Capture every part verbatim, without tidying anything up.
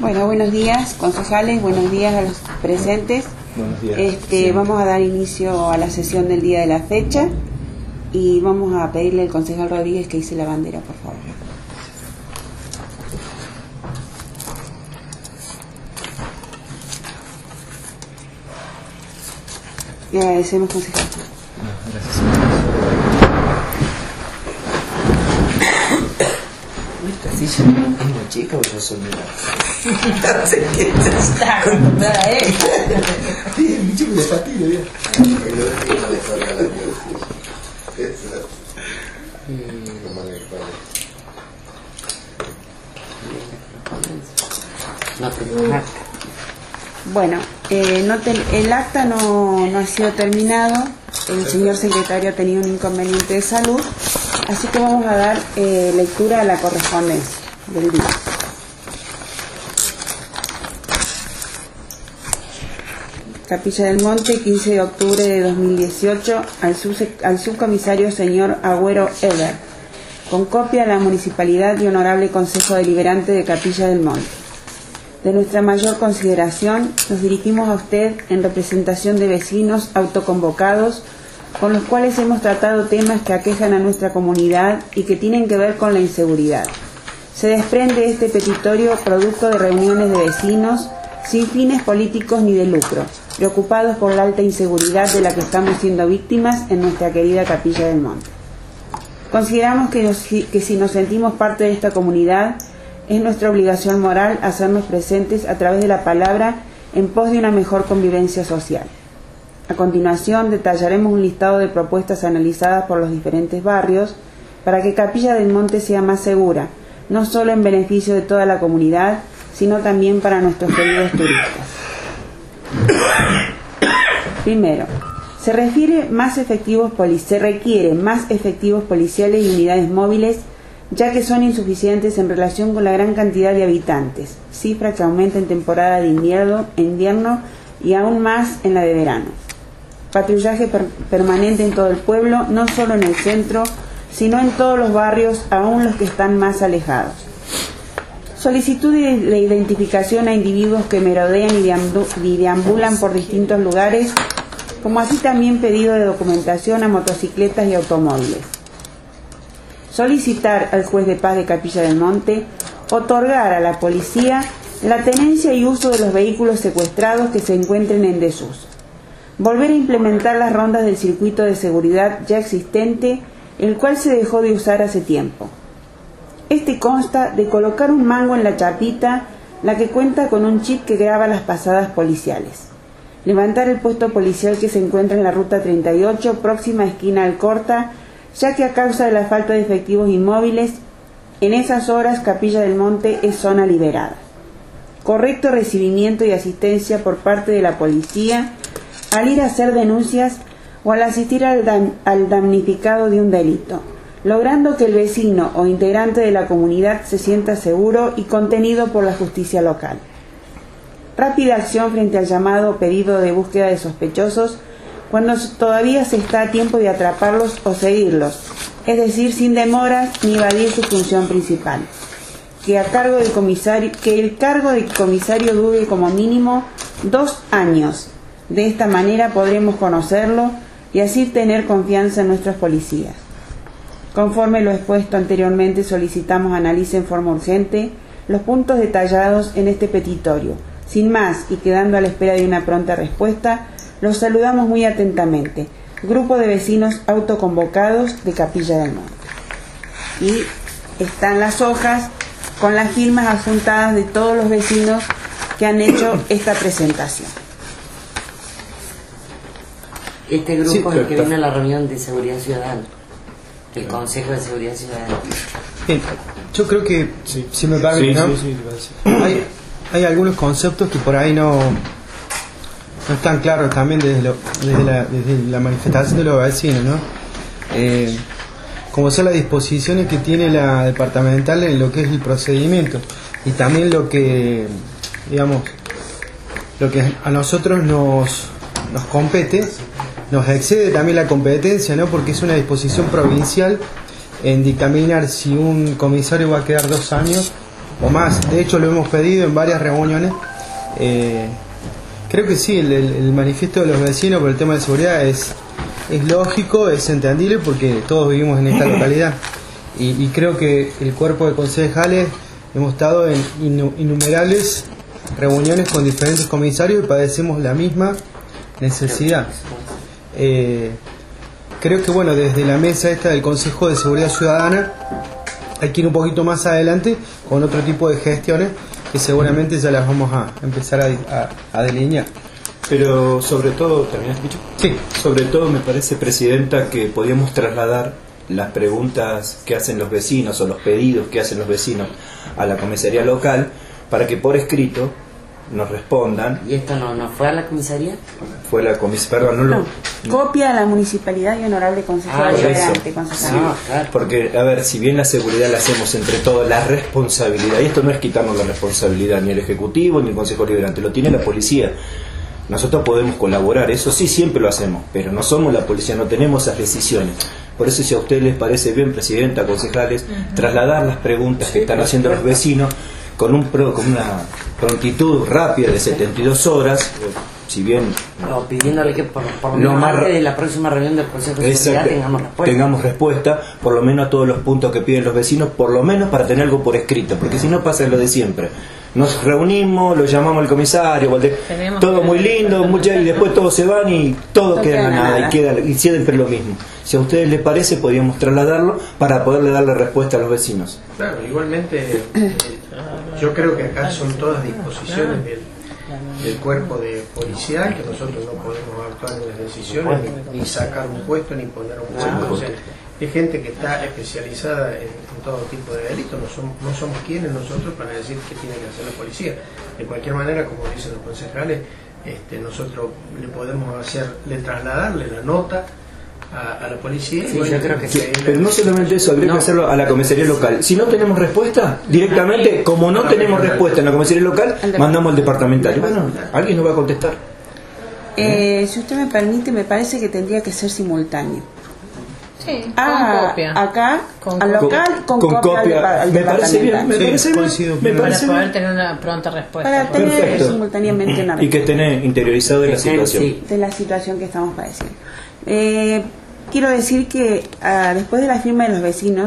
Bueno, buenos días, concejales, buenos días a los presentes. Buenos días. Este, Sí. Vamos a dar inicio a la sesión del día de la fecha y vamos a pedirle al concejal Rodríguez que hice la bandera, por favor. Y agradecemos, concejal. Gracias. ¿Esta silla es muy chica o yo soy muy grande? No sé qué es. Está acostumbrada a él. Sí, mi chico de patino, ya. No tengo acta. Bueno, eh, no te, el acta no, no ha sido terminado. El señor secretario ha tenido un inconveniente de salud, así que vamos a dar eh, lectura a la correspondencia del día. Capilla del Monte, quince de octubre de dos mil dieciocho, al, sub, al subcomisario señor Agüero Eber, con copia a la Municipalidad y Honorable Consejo Deliberante de Capilla del Monte. De nuestra mayor consideración, nos dirigimos a usted en representación de vecinos autoconvocados con los cuales hemos tratado temas que aquejan a nuestra comunidad y que tienen que ver con la inseguridad. Se desprende este petitorio producto de reuniones de vecinos sin fines políticos ni de lucro, preocupados por la alta inseguridad de la que estamos siendo víctimas en nuestra querida Capilla del Monte. Consideramos que, nos, que si nos sentimos parte de esta comunidad, es nuestra obligación moral hacernos presentes a través de la palabra en pos de una mejor convivencia social. A continuación, detallaremos un listado de propuestas analizadas por los diferentes barrios para que Capilla del Monte sea más segura, no solo en beneficio de toda la comunidad, sino también para nuestros queridos turistas. Primero, se refiere más efectivos poli- se requiere más efectivos policiales y unidades móviles, ya que son insuficientes en relación con la gran cantidad de habitantes, cifra que aumenta en temporada de invierno, invierno y aún más en la de verano. Patrullaje per- permanente en todo el pueblo, no solo en el centro, sino en todos los barrios, aún los que están más alejados. Solicitud de, de identificación a individuos que merodean y, deambu- y deambulan por distintos lugares, como así también pedido de documentación a motocicletas y automóviles. Solicitar al juez de paz de Capilla del Monte otorgar a la policía la tenencia y uso de los vehículos secuestrados que se encuentren en desuso. Volver a implementar las rondas del circuito de seguridad ya existente, el cual se dejó de usar hace tiempo. Este consta de colocar un mango en la chapita, la que cuenta con un chip que graba las pasadas policiales. Levantar el puesto policial que se encuentra en la ruta treinta y ocho, próxima esquina Alcorta, ya que a causa de la falta de efectivos inmóviles, en esas horas Capilla del Monte es zona liberada. Correcto recibimiento y asistencia por parte de la policía al ir a hacer denuncias o al asistir al, dam- al damnificado de un delito, logrando que el vecino o integrante de la comunidad se sienta seguro y contenido por la justicia local. Rápida acción frente al llamado o pedido de búsqueda de sospechosos cuando todavía se está a tiempo de atraparlos o seguirlos, es decir, sin demoras ni evadir su función principal. Que, a cargo del comisario, que el cargo del comisario dure como mínimo dos años. De esta manera podremos conocerlo y así tener confianza en nuestros policías. Conforme lo expuesto anteriormente, solicitamos analice en forma urgente los puntos detallados en este petitorio. Sin más, y quedando a la espera de una pronta respuesta, los saludamos muy atentamente. Grupo de vecinos autoconvocados de Capilla del Monte. Y están las hojas con las firmas adjuntadas de todos los vecinos que han hecho esta presentación. Este grupo Sí, es el que pero- vino a la reunión de seguridad ciudadana, el Consejo de Seguridad Ciudadana. Bien, yo creo que, Sí. si me permite, Sí, ¿no? sí, sí, gracias. hay, hay algunos conceptos que por ahí no, no están claros también desde, lo- desde, la, desde la manifestación de los vecinos, ¿no? Eh, como son las disposiciones que tiene la departamental en lo que es el procedimiento y también lo que, digamos, lo que a nosotros nos, nos compete, nos excede también la competencia, ¿no? Porque es una disposición provincial en dictaminar si un comisario va a quedar dos años o más. De hecho lo hemos pedido en varias reuniones. Eh, creo que sí, el, el, el manifiesto de los vecinos por el tema de seguridad es, es lógico, es entendible porque todos vivimos en esta localidad. Y, y creo que el cuerpo de concejales hemos estado en innumerables reuniones con diferentes comisarios y padecemos la misma necesidad. Eh, creo que bueno, desde la mesa esta del Consejo de Seguridad Ciudadana hay que ir un poquito más adelante con otro tipo de gestiones que seguramente ya las vamos a empezar a, a, a delinear. Pero sobre todo, ¿terminaste, Picho? Sí. Sobre todo me parece, Presidenta, que podríamos trasladar las preguntas que hacen los vecinos o los pedidos que hacen los vecinos a la comisaría local para que por escrito nos respondan. ¿Y esto no, no fue a la comisaría? Fue la comisaría, perdón, no, No, lo... copia a la municipalidad y honorable consejero Ah, por liberante, eso. concejal. No, claro. Porque, a ver, si bien la seguridad la hacemos entre todos, la responsabilidad, y esto no es quitarnos la responsabilidad ni el Ejecutivo ni el Consejo Liberante, lo tiene la policía. Nosotros podemos colaborar, eso sí, siempre lo hacemos, pero no somos la policía, no tenemos esas decisiones. Por eso, si a ustedes les parece bien, Presidenta, concejales, uh-huh, trasladar las preguntas sí, que están haciendo los vecinos con, un pro, con una prontitud rápida de setenta y dos horas, si bien... No, pidiéndole que por, por lo menos antes de la próxima reunión del Consejo de Seguridad tengamos respuesta. Tengamos respuesta, por lo menos a todos los puntos que piden los vecinos, por lo menos para tener algo por escrito, porque si no pasa lo de siempre. Nos reunimos, lo llamamos al comisario, Valde, todo muy lindo, mucha, y después todos se van y todo no queda en nada, nada, y queda y siempre lo mismo. Si a ustedes les parece, podríamos trasladarlo para poderle darle respuesta a los vecinos. Claro, igualmente eh, yo creo que acá son todas disposiciones del, del cuerpo de policial, que nosotros no podemos actuar en las decisiones, ni, ni sacar un puesto, ni poner un puesto. O sea, hay gente que está especializada en, en todo tipo de delitos, no somos, no somos quienes nosotros para decir qué tiene que hacer la policía. De cualquier manera, como dicen los concejales, este, nosotros le podemos hacer, le trasladarle la nota a, a la policía. Sí, bueno, yo creo que sí. Pero no solamente eso, habría no. que hacerlo a la comisaría local. Si no tenemos respuesta, directamente, como no tenemos respuesta en la comisaría local, mandamos al departamental. Bueno, alguien nos va a contestar. Eh, si usted me permite, me parece que tendría que ser simultáneo. Sí, ah, con copia. Acá, con al local, con, con copia, copia. Al, al me parece bien, me sí, parece bien. Me para parece poder bien. tener una pronta respuesta. Para tener Perfecto. simultáneamente una respuesta. Y que estén interiorizados de la situación. Sí, de la situación que estamos padeciendo. Eh, quiero decir que uh, después de la firma de los vecinos,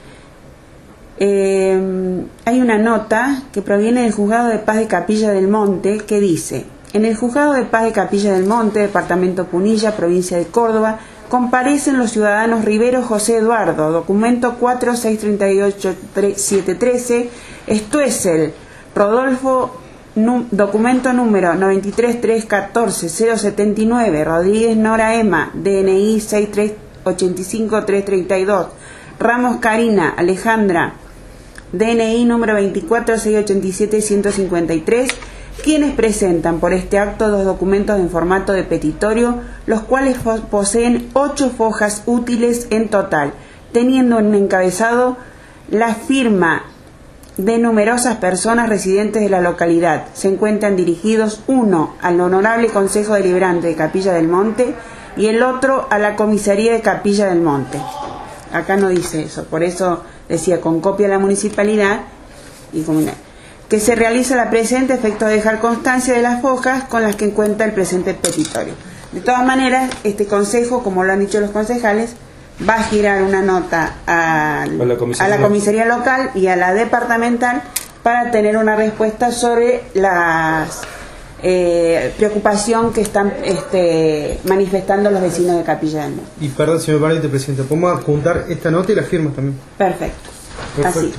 eh, hay una nota que proviene del Juzgado de Paz de Capilla del Monte que dice: en el Juzgado de Paz de Capilla del Monte, Departamento Punilla, Provincia de Córdoba, comparecen los ciudadanos Rivero José Eduardo, documento cuatro seis tres ocho siete uno tres, Stuessel Rodolfo, num, documento número noventa y tres tres catorce cero setenta y nueve, Rodríguez Nora Emma, D N I seis tres ocho cinco tres tres dos, Ramos Karina Alejandra, D N I número veinticuatro seis ocho siete uno cinco tres, quienes presentan por este acto dos documentos en formato de petitorio, los cuales poseen ocho fojas útiles en total, teniendo en encabezado la firma de numerosas personas residentes de la localidad. Se encuentran dirigidos uno al Honorable Consejo Deliberante de Capilla del Monte y el otro a la Comisaría de Capilla del Monte. Acá no dice eso, por eso decía con copia a la municipalidad y comunal. Que se realiza la presente efecto de dejar constancia de las hojas con las que encuentra el presente petitorio. De todas maneras, este consejo, como lo han dicho los concejales, va a girar una nota a, a, la, comisaría. a la comisaría local y a la departamental para tener una respuesta sobre la eh, preocupación que están este, manifestando los vecinos de Capilla del Monte. Y perdón, si me permite, Presidenta, podemos adjuntar esta nota y las firmas también. Perfecto. Perfecto. Así.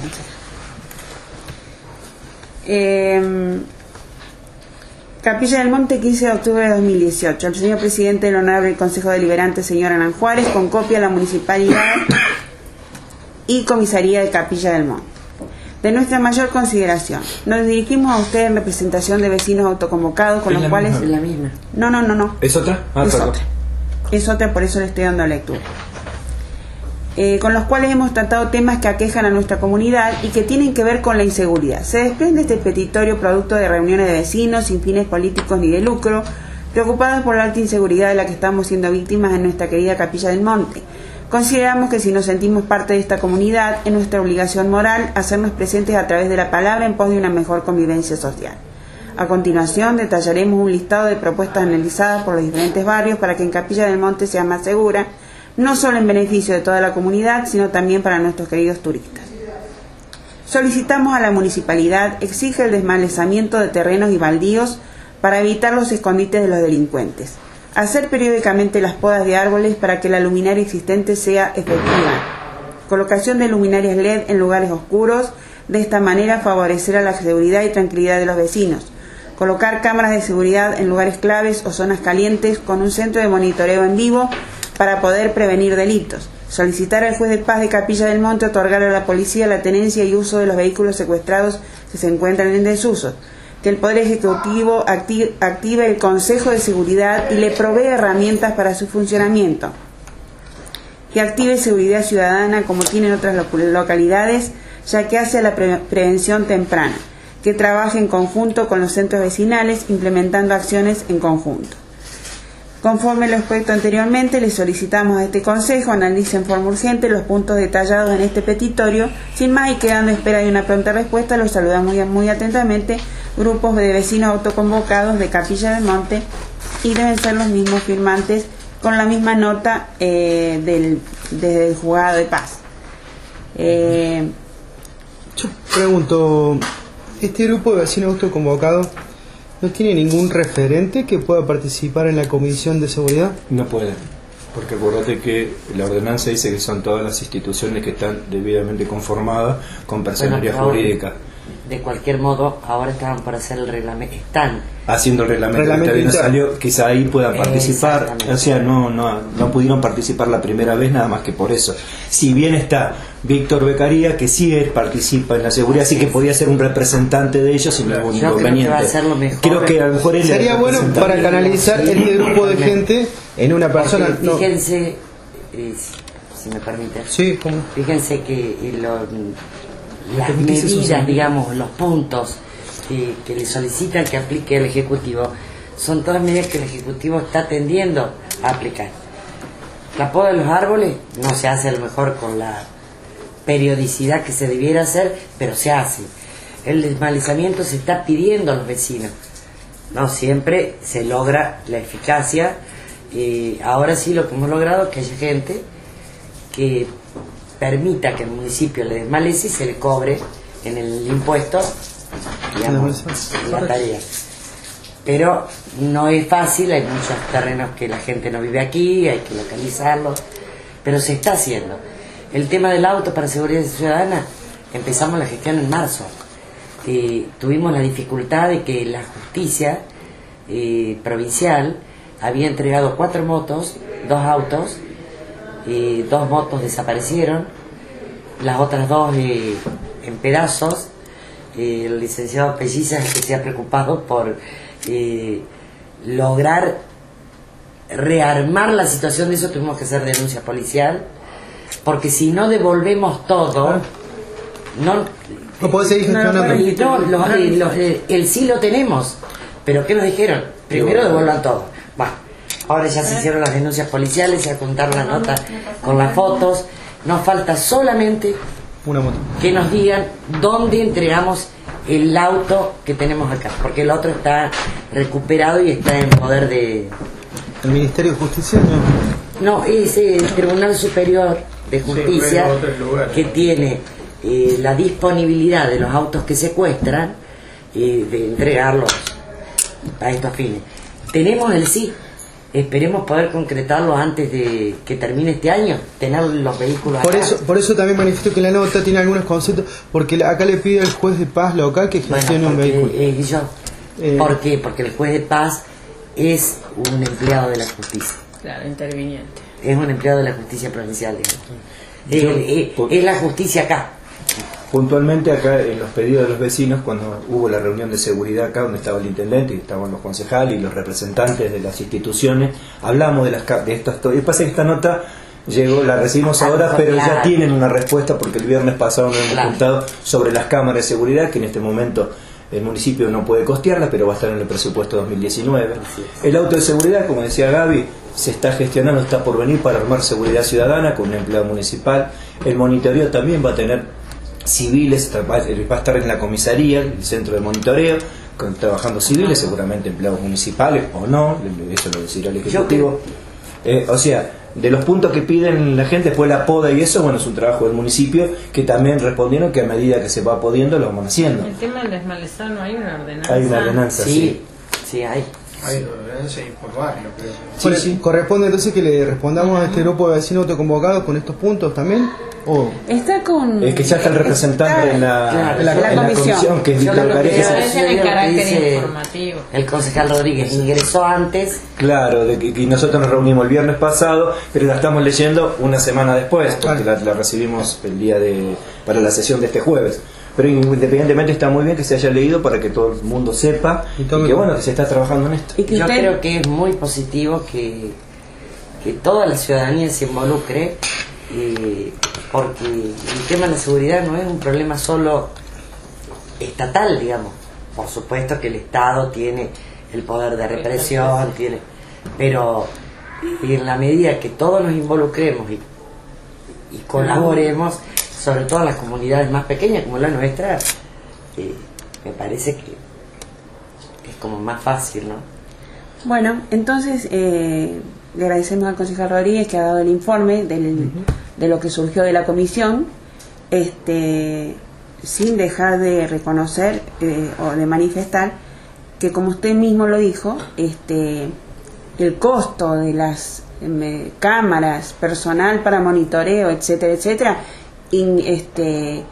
Eh, Capilla del Monte, quince de octubre de dos mil dieciocho. El señor presidente del Honorable Consejo Deliberante, señor Hernán Juárez, con copia a la municipalidad y comisaría de Capilla del Monte. De nuestra mayor consideración, nos dirigimos a usted en representación de vecinos autoconvocados con los cuales... Es la misma. No, no, no, no. ¿Es otra? Ah, es otra. otra. Es otra, por eso le estoy dando lectura. Eh, con los cuales hemos tratado temas que aquejan a nuestra comunidad y que tienen que ver con la inseguridad. Se desprende este petitorio producto de reuniones de vecinos sin fines políticos ni de lucro, preocupados por la alta inseguridad de la que estamos siendo víctimas en nuestra querida Capilla del Monte. Consideramos que si nos sentimos parte de esta comunidad, es nuestra obligación moral hacernos presentes a través de la palabra en pos de una mejor convivencia social. A continuación, detallaremos un listado de propuestas analizadas por los diferentes barrios para que en Capilla del Monte sea más segura, no solo en beneficio de toda la comunidad, sino también para nuestros queridos turistas. Solicitamos a la municipalidad exige el desmalezamiento de terrenos y baldíos para evitar los escondites de los delincuentes. Hacer periódicamente las podas de árboles para que la luminaria existente sea efectiva. Colocación de luminarias L E D en lugares oscuros, de esta manera favorecer a la seguridad y tranquilidad de los vecinos. Colocar cámaras de seguridad en lugares claves o zonas calientes con un centro de monitoreo en vivo para poder prevenir delitos. Solicitar al juez de paz de Capilla del Monte otorgar a la policía la tenencia y uso de los vehículos secuestrados que se encuentran en desuso. Que el Poder Ejecutivo active, active el Consejo de Seguridad y le provee herramientas para su funcionamiento. Que active seguridad ciudadana como tienen otras localidades, ya que hace a la pre prevención temprana. Que trabaje en conjunto con los centros vecinales, implementando acciones en conjunto. Conforme lo expuesto anteriormente, le solicitamos a este Consejo analice en forma urgente los puntos detallados en este petitorio. Sin más y quedando en espera de una pronta respuesta, los saludamos muy, muy atentamente, grupos de vecinos autoconvocados de Capilla del Monte, y deben ser los mismos firmantes con la misma nota eh, del, desde el juzgado de paz. Eh, Yo pregunto, ¿este grupo de vecinos autoconvocados no tiene ningún referente que pueda participar en la comisión de seguridad? No puede, porque acuérdate que la ordenanza dice que son todas las instituciones que están debidamente conformadas con personería bueno, jurídica. De cualquier modo, ahora estaban para hacer el reglamento, están haciendo el reglamento, reglamento que todavía no interno. salió, quizá ahí puedan participar, o sea, no, no, no pudieron participar la primera vez nada más que por eso. Si bien está Víctor Beccaría, que sí es, participa en la seguridad, así que podía ser un representante de ellos sin ningún Yo inconveniente. creo que va a ser lo mejor. Creo que a lo mejor él Sería bueno para canalizar este grupo de gente en una persona. Porque No. fíjense, eh, si me permite, Sí, ¿cómo? fíjense que eh, lo, las Lo que dice medidas, Susana. digamos, los puntos que, que le solicitan que aplique el Ejecutivo, son todas medidas que el Ejecutivo está tendiendo a aplicar. La poda de los árboles no se hace a lo mejor con la periodicidad que se debiera hacer, pero se hace. El desmalezamiento se está pidiendo a los vecinos. No siempre se logra la eficacia. Eh, ahora sí lo que hemos logrado es que haya gente que permita que el municipio le desmalece y se le cobre en el impuesto, digamos, la tarea. Pero no es fácil, hay muchos terrenos que la gente no vive aquí, hay que localizarlos, pero se está haciendo. El tema del auto para seguridad ciudadana, empezamos la gestión en marzo. Eh, tuvimos la dificultad de que la justicia eh, provincial había entregado cuatro motos, dos autos, eh, dos motos desaparecieron, las otras dos eh, en pedazos. Eh, el licenciado Pelliza es el que se ha preocupado por eh, lograr rearmar la situación de eso. Tuvimos que hacer denuncia policial, porque si no devolvemos todo, no, No puede seguir gestionando. no, los, eh, los, eh, el sí lo tenemos, pero ¿qué nos dijeron? Primero devuelvan todo. Bueno, ahora ya se hicieron las denuncias policiales, se apuntaron las notas con las fotos. Nos falta solamente Una moto. que nos digan dónde entregamos el auto que tenemos acá, porque el otro está recuperado y está en poder de... ¿El Ministerio de Justicia? No. No, es el Tribunal Superior de Justicia, Sí, otros lugares. que tiene eh, la disponibilidad de los autos que secuestran, eh, de entregarlos a estos fines. Tenemos el sí, esperemos poder concretarlo antes de que termine este año, tener los vehículos Por acá. eso, por eso también manifiesto que la nota tiene algunos conceptos, porque la- acá le pide al juez de paz local que gestione Bueno, un porque, vehículo. eh, yo, Eh. ¿por qué? Porque el juez de paz es un empleado de la justicia, Claro, interviniente. es un empleado de la justicia provincial, digamos. Yo- Eh, eh, por- es la justicia acá. Puntualmente acá en los pedidos de los vecinos, cuando hubo la reunión de seguridad acá donde estaba el intendente y estaban los concejales y los representantes de las instituciones, hablamos de las ca- de estas. Lo que pasa es que esta nota llegó, la recibimos Ah, ahora, pero ya claro. tienen una respuesta porque el viernes pasado nos hemos Claro. juntado sobre las cámaras de seguridad, que en este momento El municipio no puede costearla, pero va a estar en el presupuesto dos mil diecinueve. El auto de seguridad, como decía Gaby, se está gestionando, está por venir para armar seguridad ciudadana con un empleado municipal. El monitoreo también va a tener civiles, va a estar en la comisaría, el centro de monitoreo, con, trabajando civiles, seguramente empleados municipales o no, eso lo decidirá el Ejecutivo. Eh, o sea, de los puntos que piden la gente, después la poda y eso, bueno, es un trabajo del municipio que también respondieron que a medida que se va pudiendo lo vamos haciendo. El tema del desmalezado, no hay una ordenanza. Hay una ordenanza, sí. Sí, sí hay. Hay una ordenanza y por barrio, creo. Sí, sí. ¿Corresponde entonces que le respondamos a este grupo de vecinos autoconvocados con estos puntos también? ¿O? Está con... Es que ya está el representante está, en la, claro, en la, en la en la comisión. comisión, que es Yo Víctor lo que Gareca. creo Ese es el lo que carácter dice informativo. El concejal Rodríguez ingresó antes. Claro, de que, que nosotros nos reunimos el viernes pasado, pero la estamos leyendo una semana después, porque la, la recibimos el día de para la sesión de este jueves. Pero independientemente está muy bien que se haya leído para que todo el mundo sepa y, y que bueno, que se está trabajando en esto. Y que Yo usted... creo que es muy positivo que, que toda la ciudadanía se involucre, eh, porque el tema de la seguridad no es un problema solo estatal, digamos. Por supuesto que el Estado tiene el poder de represión, tiene, pero en la medida que todos nos involucremos y, y colaboremos, sobre todo en las comunidades más pequeñas como la nuestra, eh, me parece que es como más fácil, ¿no? Bueno, entonces eh, le agradecemos al concejal Rodríguez que ha dado el informe del, uh-huh. de lo que surgió de la comisión, este, sin dejar de reconocer eh, o de manifestar que, como usted mismo lo dijo, este, el costo de las eh, cámaras, personal para monitoreo, etcétera, etcétera, In, este,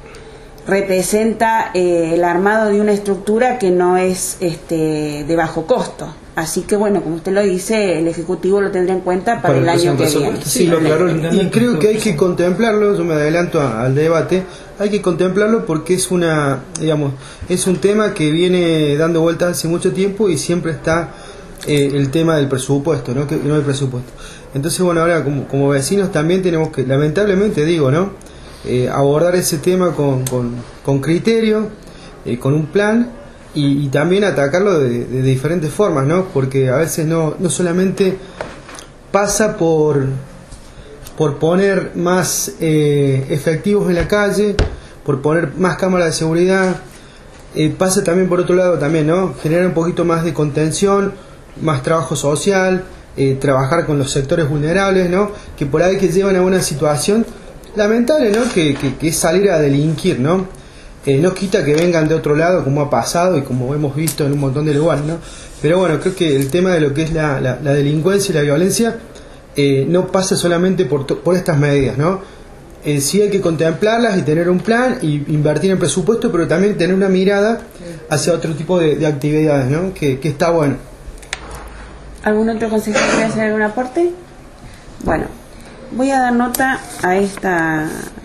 representa eh, el armado de una estructura que no es este, de bajo costo. Así que bueno, como usted lo dice, el Ejecutivo lo tendrá en cuenta para, para el año que viene. Sí, lo aclaró. Y creo que hay que contemplarlo, yo me adelanto a, al debate, hay que contemplarlo porque es una, digamos, es un tema que viene dando vueltas hace mucho tiempo y siempre está eh, el tema del presupuesto, ¿no? Que no hay presupuesto. Entonces bueno, ahora como, como vecinos también tenemos que, lamentablemente digo, ¿no? Eh, abordar ese tema con, con, con criterio, eh, con un plan y, y también atacarlo de, de diferentes formas, ¿no? Porque a veces no, no solamente pasa por, por poner más eh, efectivos en la calle, por poner más cámaras de seguridad, eh, pasa también por otro lado también, ¿no? Generar un poquito más de contención, más trabajo social, eh, trabajar con los sectores vulnerables, ¿no? Que por ahí que llevan a una situación lamentable, ¿no? Que, que, que es salir a delinquir, ¿no? Eh, no quita que vengan de otro lado, como ha pasado y como hemos visto en un montón de lugares, ¿no? Pero bueno, creo que el tema de lo que es la, la, la delincuencia y la violencia eh, no pasa solamente por, por estas medidas, ¿no? Eh, sí hay que contemplarlas y tener un plan y invertir en presupuesto, pero también tener una mirada hacia otro tipo de, de actividades, ¿no? Que, que está bueno. ¿Algún otro consejero quiere hacer algún aporte? Bueno, voy a dar nota a esta,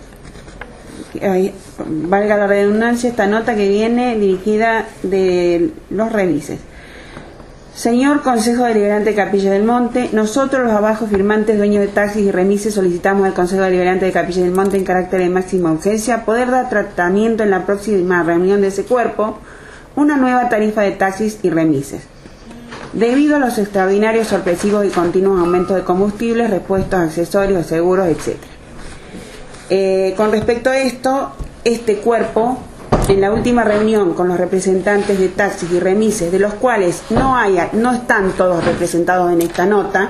a, valga la redundancia, esta nota que viene dirigida de los remises. Señor Consejo Deliberante de Capilla del Monte, nosotros los abajo firmantes, dueños de taxis y remises, solicitamos al Consejo Deliberante de Capilla del Monte en carácter de máxima urgencia poder dar tratamiento en la próxima reunión de ese cuerpo una nueva tarifa de taxis y remises. Debido a los extraordinarios, sorpresivos y continuos aumentos de combustibles, repuestos, accesorios, seguros, etcétera. Eh, con respecto a esto, este cuerpo, en la última reunión con los representantes de taxis y remises, de los cuales no haya, no están todos representados en esta nota,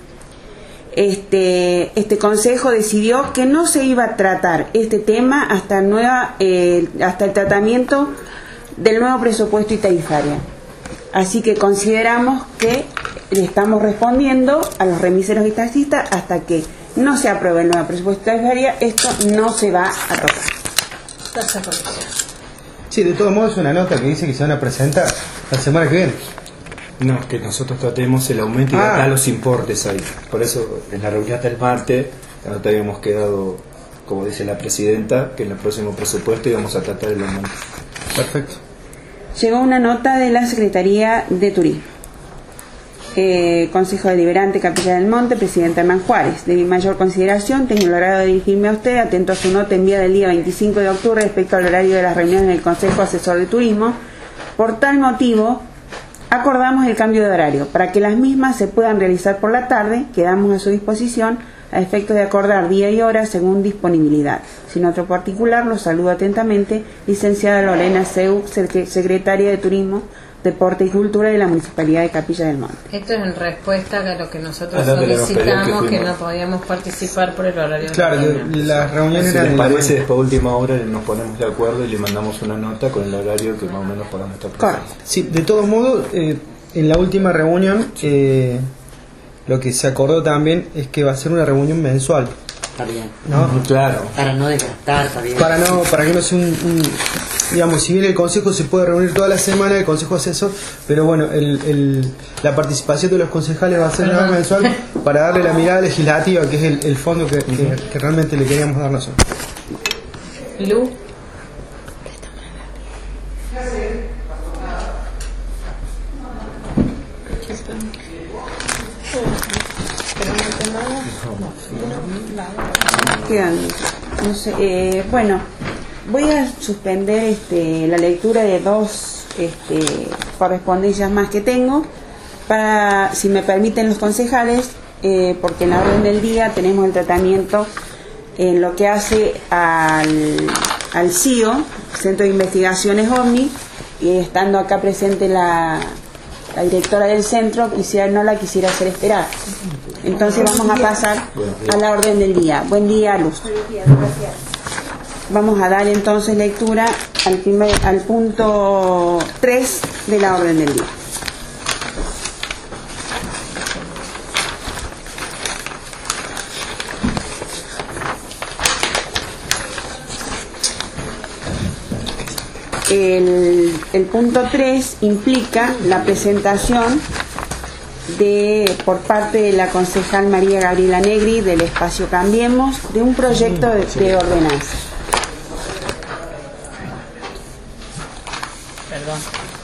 este, este consejo decidió que no se iba a tratar este tema hasta, nueva, eh, hasta el tratamiento del nuevo presupuesto y tarifaria. Así que consideramos que le estamos respondiendo a los remiseros y taxistas hasta que no se apruebe el nuevo presupuesto y tarifaria, esto no se va a tocar. Sí, de todos modos es una nota que dice que se van a presentar la semana que viene. No, que nosotros tratemos el aumento y ah. acá los importes ahí. Por eso en la reunión del martes la nota habíamos quedado, como dice la presidenta, que en el próximo presupuesto íbamos a tratar el aumento. Perfecto. Llegó una nota de la Secretaría de Turismo. Eh, Consejo Deliberante Capilla del Monte, Presidenta Hernán Juárez. De mi mayor consideración, tengo el agrado de dirigirme a usted, atento a su nota enviada el día veinticinco de octubre respecto al horario de las reuniones del Consejo Asesor de Turismo, Por tal motivo, acordamos el cambio de horario. Para que las mismas se puedan realizar por la tarde, quedamos a su disposición a efectos de acordar día y hora según disponibilidad. Sin otro particular, los saludo atentamente, licenciada Lorena Seu, secretaria de Turismo, Deporte y Cultura de la Municipalidad de Capilla del Monte. Esto es en respuesta a lo que nosotros A lo que le solicitamos, que que, fuimos. no podíamos participar por el horario Claro, de la que reunión. las reuniones Si eran les en la parece, mañana. después a última hora nos ponemos de acuerdo y le mandamos una nota con el horario que más o menos podamos estar presentes. Correcto. Sí, de todos modos, eh, en la última reunión, eh, lo que se acordó también es que va a ser una reunión mensual, Está bien. ¿no? Claro. Para no desgastar, está bien. Para no, para que no sea un, un- digamos, si bien el consejo se puede reunir toda la semana, el consejo asesor, pero bueno, el, el- la participación de los concejales va a ser una vez mensual para darle la mirada legislativa, que es el, el fondo que, que- que realmente le queríamos dar nosotros. Lu, Quedan, no sé, eh, bueno, voy a suspender este, la lectura de dos este, correspondencias más que tengo, para, si me permiten los concejales, eh, porque en la orden del día tenemos el tratamiento en lo que hace al, al C I O, Centro de Investigaciones OVNI, y estando acá presente la, la directora del centro, quisiera, no la quisiera hacer esperar. Entonces vamos a pasar a la orden del día. Buen día, Luz. Vamos a dar entonces lectura al, primer, al punto tres de la orden del día. El, el punto tres implica la presentación de por parte de la concejal María Gabriela Negri del espacio Cambiemos de un proyecto de, de ordenanza. perdón.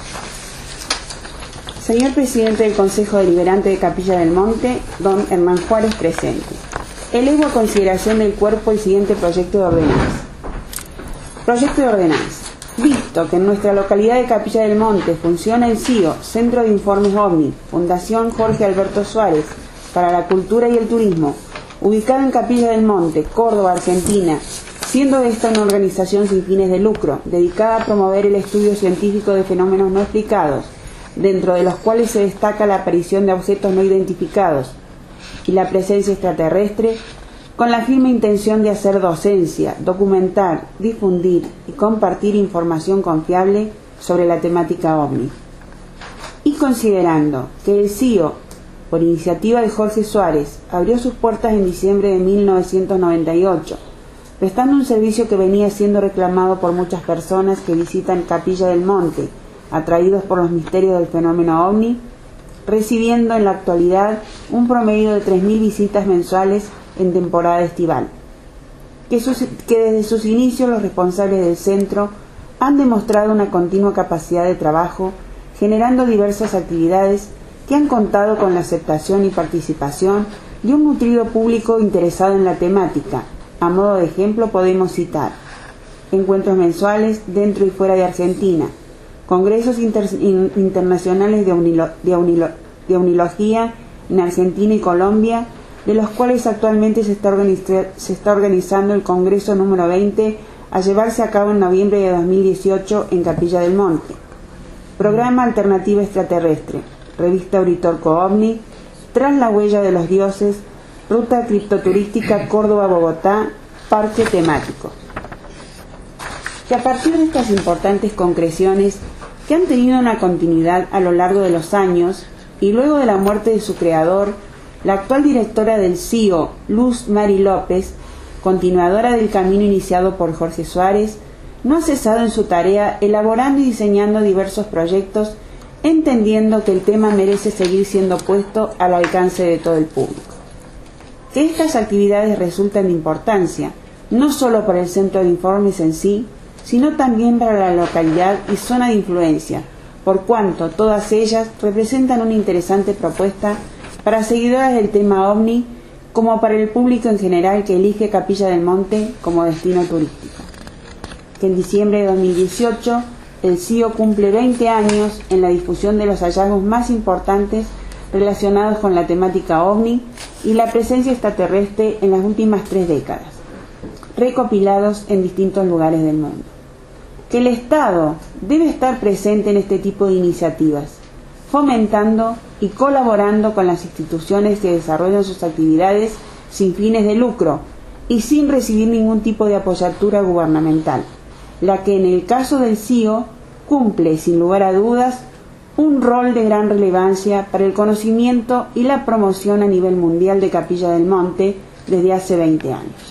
Señor presidente del Consejo Deliberante de Capilla del Monte, don Hernán Juárez presente. Elevo a consideración del cuerpo el siguiente proyecto de ordenanza. Proyecto de ordenanza. Visto que en nuestra localidad de Capilla del Monte funciona el C I O, Centro de Informes OVNI, Fundación Jorge Alberto Suárez, para la Cultura y el Turismo, ubicado en Capilla del Monte, Córdoba, Argentina, siendo esta una organización sin fines de lucro, dedicada a promover el estudio científico de fenómenos no explicados, dentro de los cuales se destaca la aparición de objetos no identificados y la presencia extraterrestre, con la firme intención de hacer docencia, documentar, difundir y compartir información confiable sobre la temática OVNI. Y considerando que el C I O, por iniciativa de Jorge Suárez, abrió sus puertas en diciembre de mil novecientos noventa y ocho, prestando un servicio que venía siendo reclamado por muchas personas que visitan Capilla del Monte, atraídos por los misterios del fenómeno OVNI, recibiendo en la actualidad un promedio de tres mil visitas mensuales en temporada estival, que, sus, que desde sus inicios los responsables del centro han demostrado una continua capacidad de trabajo, generando diversas actividades que han contado con la aceptación y participación de un nutrido público interesado en la temática. A modo de ejemplo podemos citar encuentros mensuales dentro y fuera de Argentina, congresos inter, in, internacionales de, unilo, de, unilo, de unilogía en Argentina y Colombia, de los cuales actualmente se está, se está organizando el Congreso número veinte a llevarse a cabo en noviembre de dos mil dieciocho en Capilla del Monte. Programa Alternativa Extraterrestre, Revista Uritorco OVNI, Tras la Huella de los Dioses, Ruta Criptoturística Córdoba-Bogotá, Parque Temático. Que a partir de estas importantes concreciones que han tenido una continuidad a lo largo de los años y luego de la muerte de su creador, la actual directora del C I O, Luz Mari López, continuadora del camino iniciado por Jorge Suárez, no ha cesado en su tarea elaborando y diseñando diversos proyectos, entendiendo que el tema merece seguir siendo puesto al alcance de todo el público. Que estas actividades resultan de importancia, no solo para el Centro de Informes en sí, sino también para la localidad y zona de influencia, por cuanto todas ellas representan una interesante propuesta para seguidoras del tema OVNI, como para el público en general que elige Capilla del Monte como destino turístico. Que en diciembre de dos mil dieciocho el C I O cumple veinte años en la difusión de los hallazgos más importantes relacionados con la temática ovni y la presencia extraterrestre en las últimas tres décadas, recopilados en distintos lugares del mundo. Que el Estado debe estar presente en este tipo de iniciativas, fomentando y colaborando con las instituciones que desarrollan sus actividades sin fines de lucro y sin recibir ningún tipo de apoyatura gubernamental, la que en el caso del C I O cumple, sin lugar a dudas, un rol de gran relevancia para el conocimiento y la promoción a nivel mundial de Capilla del Monte desde hace veinte años.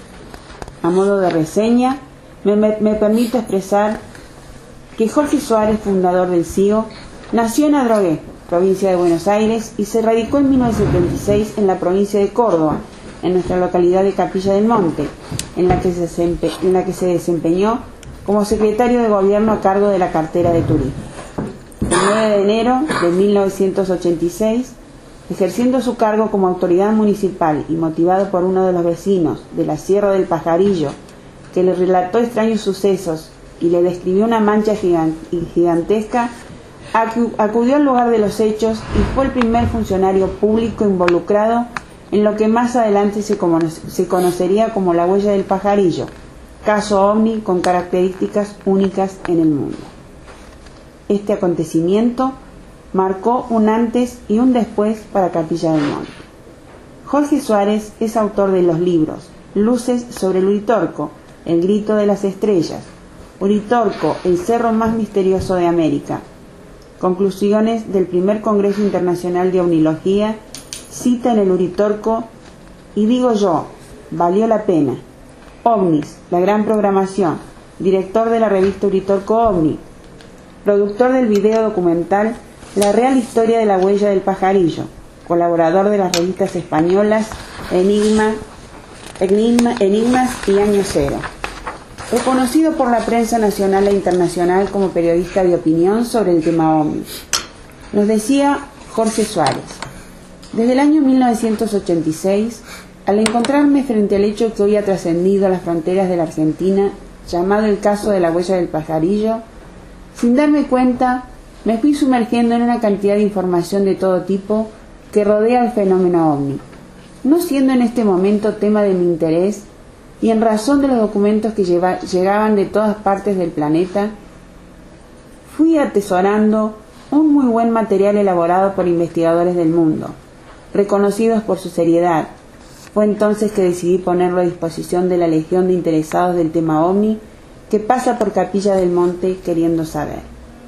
A modo de reseña, me, me, me permito expresar que Jorge Suárez, fundador del C I O, nació en Adrogué, provincia de Buenos Aires, y se radicó en mil novecientos setenta y seis en la provincia de Córdoba, en nuestra localidad de Capilla del Monte, en la que se, desempe en la que se desempeñó como secretario de gobierno a cargo de la cartera de turismo. El nueve de enero de mil novecientos ochenta y seis, ejerciendo su cargo como autoridad municipal y motivado por uno de los vecinos de la Sierra del Pajarillo, que le relató extraños sucesos y le describió una mancha gigantesca, acudió al lugar de los hechos y fue el primer funcionario público involucrado en lo que más adelante se, se conocería como la huella del pajarillo, caso ovni con características únicas en el mundo. Este acontecimiento marcó un antes y un después para Capilla del Monte. Jorge Suárez es autor de los libros Luces sobre el Uritorco, El grito de las estrellas, Uritorco, el cerro más misterioso de América, Conclusiones del primer Congreso Internacional de Ovnilogía, Cita en el Uritorco y Digo yo, valió la pena, OVNIS, la gran programación, director de la revista Uritorco OVNI, productor del video documental La real historia de la huella del pajarillo, colaborador de las revistas españolas Enigma, Enigma, Enigmas y Año Cero. Reconocido por la prensa nacional e internacional como periodista de opinión sobre el tema ovni. Nos decía Jorge Suárez: desde el año mil novecientos ochenta y seis, al encontrarme frente al hecho que hoy ha trascendido a las fronteras de la Argentina, llamado el caso de la huella del pajarillo, sin darme cuenta, me fui sumergiendo en una cantidad de información de todo tipo que rodea el fenómeno ovni, no siendo en este momento tema de mi interés, y en razón de los documentos que lleva, llegaban de todas partes del planeta, fui atesorando un muy buen material elaborado por investigadores del mundo, reconocidos por su seriedad. Fue entonces que decidí ponerlo a disposición de la legión de interesados del tema ovni que pasa por Capilla del Monte queriendo saber.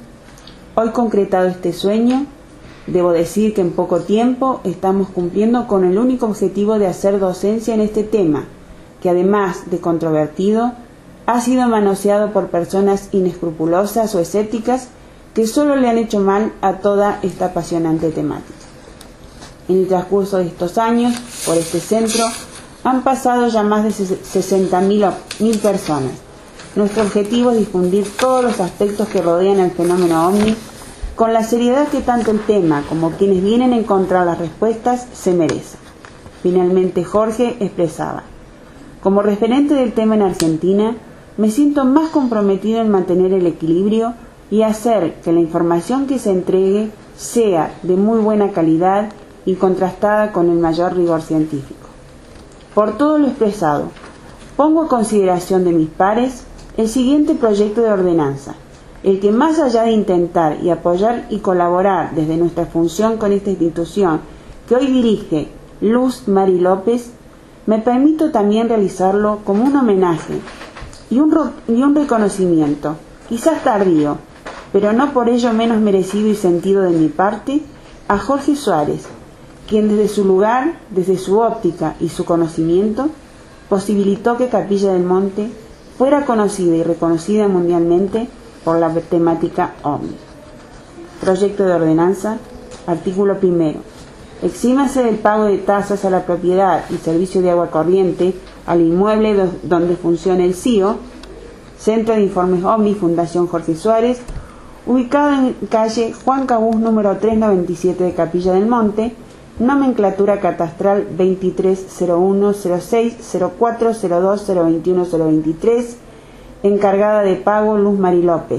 Hoy concretado este sueño, debo decir que en poco tiempo estamos cumpliendo con el único objetivo de hacer docencia en este tema, que además de controvertido, ha sido manoseado por personas inescrupulosas o escépticas que solo le han hecho mal a toda esta apasionante temática. En el transcurso de estos años, por este centro, han pasado ya más de sesenta mil personas. Nuestro objetivo es difundir todos los aspectos que rodean al fenómeno ovni con la seriedad que tanto el tema como quienes vienen a encontrar las respuestas se merecen. Finalmente Jorge expresaba: como referente del tema en Argentina, me siento más comprometido en mantener el equilibrio y hacer que la información que se entregue sea de muy buena calidad y contrastada con el mayor rigor científico. Por todo lo expresado, pongo a consideración de mis pares el siguiente proyecto de ordenanza, el que más allá de intentar y apoyar y colaborar desde nuestra función con esta institución que hoy dirige Luz Mari López, me permito también realizarlo como un homenaje y un, y un reconocimiento, quizás tardío, pero no por ello menos merecido y sentido de mi parte, a Jorge Suárez, quien desde su lugar, desde su óptica y su conocimiento, posibilitó que Capilla del Monte fuera conocida y reconocida mundialmente por la temática ovni. Proyecto de ordenanza, artículo primero. Exímase del pago de tasas a la propiedad y servicio de agua corriente al inmueble do donde funciona el C I O, Centro de Informes OVNI, Fundación Jorge Suárez, ubicado en calle Juan Cabús número trescientos noventa y siete de Capilla del Monte, nomenclatura catastral veintitrés cero uno cero seis cero cuatro cero dos cero veintiuno cero veintitrés, encargada de pago Luz Mari López,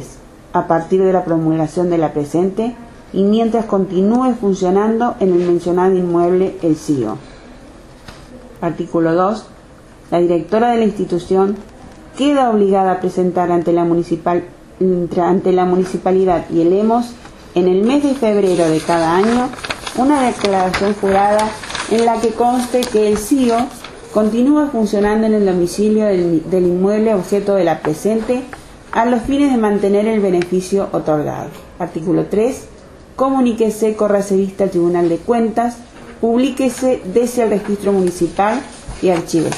a partir de la promulgación de la presente y mientras continúe funcionando en el mencionado inmueble el C I O. Artículo dos. La directora de la institución queda obligada a presentar ante la, municipal, ante la municipalidad y el E M O S en el mes de febrero de cada año una declaración jurada en la que conste que el C I O continúa funcionando en el domicilio del, del inmueble objeto de la presente a los fines de mantener el beneficio otorgado. Artículo tres. Comuníquese, córrase vista al Tribunal de Cuentas, publíquese, dese al registro municipal y archívese.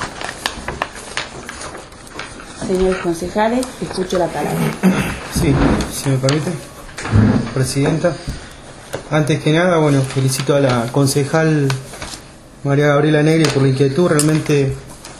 Señores concejales, escucho la palabra. Sí, si me permite, Presidenta. Antes que nada, bueno, felicito a la concejal María Gabriela Negri por la inquietud. Realmente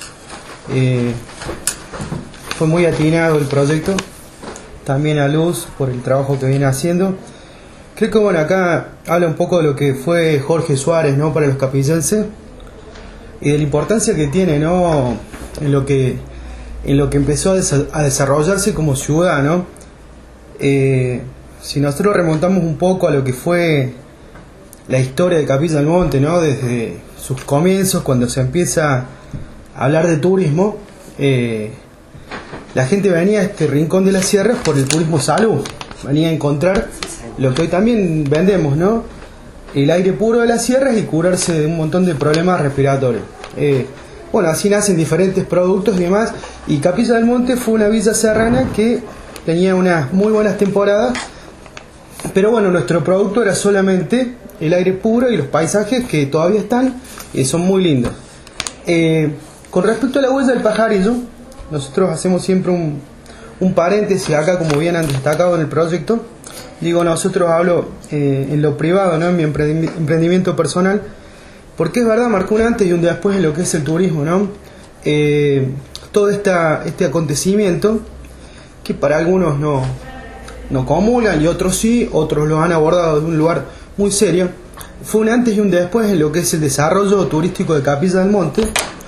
eh, fue muy atinado el proyecto. También a Luz por el trabajo que viene haciendo. Creo que bueno, acá habla un poco de lo que fue Jorge Suárez, ¿no?, para los capillenses y de la importancia que tiene, ¿no?, en lo que en lo que empezó a, des- a desarrollarse como ciudad, ¿no? Eh, si nosotros remontamos un poco a lo que fue la historia de Capilla del Monte, ¿no?, desde sus comienzos, cuando se empieza a hablar de turismo, eh, la gente venía a este rincón de las sierras por el turismo salud, venía a encontrar lo que hoy también vendemos, ¿no?, el aire puro de las sierras y curarse de un montón de problemas respiratorios. Eh, bueno, así nacen diferentes productos y demás, y Capilla del Monte fue una villa serrana que tenía unas muy buenas temporadas, pero bueno, nuestro producto era solamente el aire puro y los paisajes que todavía están y son muy lindos. Eh, con respecto a la huella del pajarillo, nosotros hacemos siempre un, un paréntesis acá, como bien han destacado en el proyecto. Digo nosotros, hablo eh, en lo privado, ¿no?, en mi emprendi- emprendimiento personal, porque es verdad, marcó un antes y un después en lo que es el turismo, ¿no? Eh, todo esta, este acontecimiento, que para algunos no, no comulgan y otros sí, otros lo han abordado de un lugar muy serio, fue un antes y un después en lo que es el desarrollo turístico de Capilla del Monte,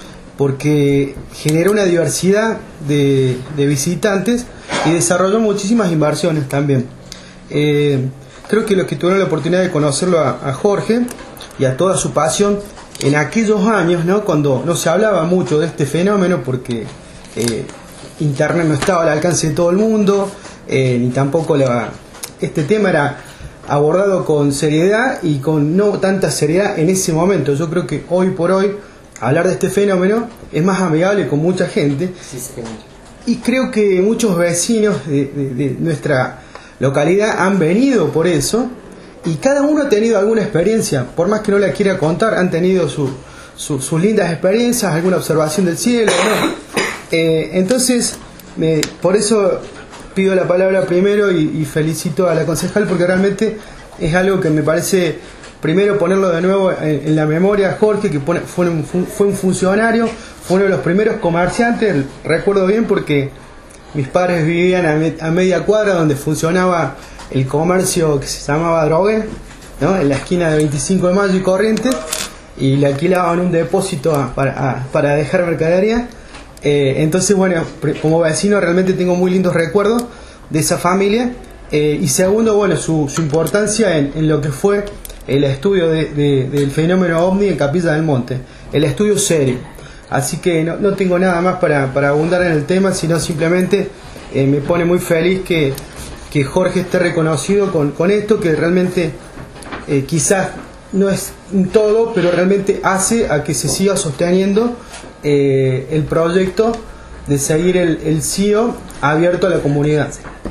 porque generó una diversidad de, de visitantes y desarrolló muchísimas inversiones también. Eh, creo que los que tuvieron la oportunidad de conocerlo a, a Jorge y a toda su pasión en aquellos años, ¿no?, cuando no se hablaba mucho de este fenómeno, porque eh, Internet no estaba al alcance de todo el mundo, eh, ni tampoco la, este tema era abordado con seriedad y con no tanta seriedad en ese momento. Yo creo que hoy por hoy hablar de este fenómeno es más amigable con mucha gente. Sí, señor. Y creo que muchos vecinos de, de, de nuestra localidad han venido por eso, y cada uno ha tenido alguna experiencia, por más que no la quiera contar, han tenido su, su, sus lindas experiencias, alguna observación del cielo, ¿no? Eh, entonces, me, por eso pido la palabra primero y, y felicito a la concejal, porque realmente es algo que me parece, primero ponerlo de nuevo en, en la memoria. Jorge, que pone, fue, un, fue un funcionario, fue uno de los primeros comerciantes, recuerdo bien porque mis padres vivían a, me, a media cuadra donde funcionaba el comercio que se llamaba Drogué, ¿no?, en la esquina de veinticinco de mayo y Corrientes, y le alquilaban un depósito a, para, a, para dejar mercadería. Eh, entonces, bueno, como vecino realmente tengo muy lindos recuerdos de esa familia. Eh, y segundo, bueno, su, su importancia en, en lo que fue el estudio de, de, del fenómeno OVNI en Capilla del Monte, el estudio serio. Así que no, no tengo nada más para, para abundar en el tema, sino simplemente eh, me pone muy feliz que, que Jorge esté reconocido con, con esto, que realmente eh, quizás no es un todo, pero realmente hace a que se siga sosteniendo eh, el proyecto de seguir el, el C I O abierto a la comunidad.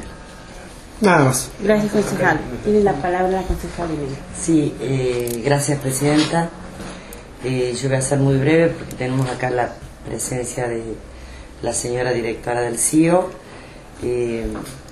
Nada más. Gracias, concejal. Tiene la palabra la concejal Elena. Sí, eh, gracias, presidenta. Eh, yo voy a ser muy breve porque tenemos acá la presencia de la señora directora del C I O. Eh,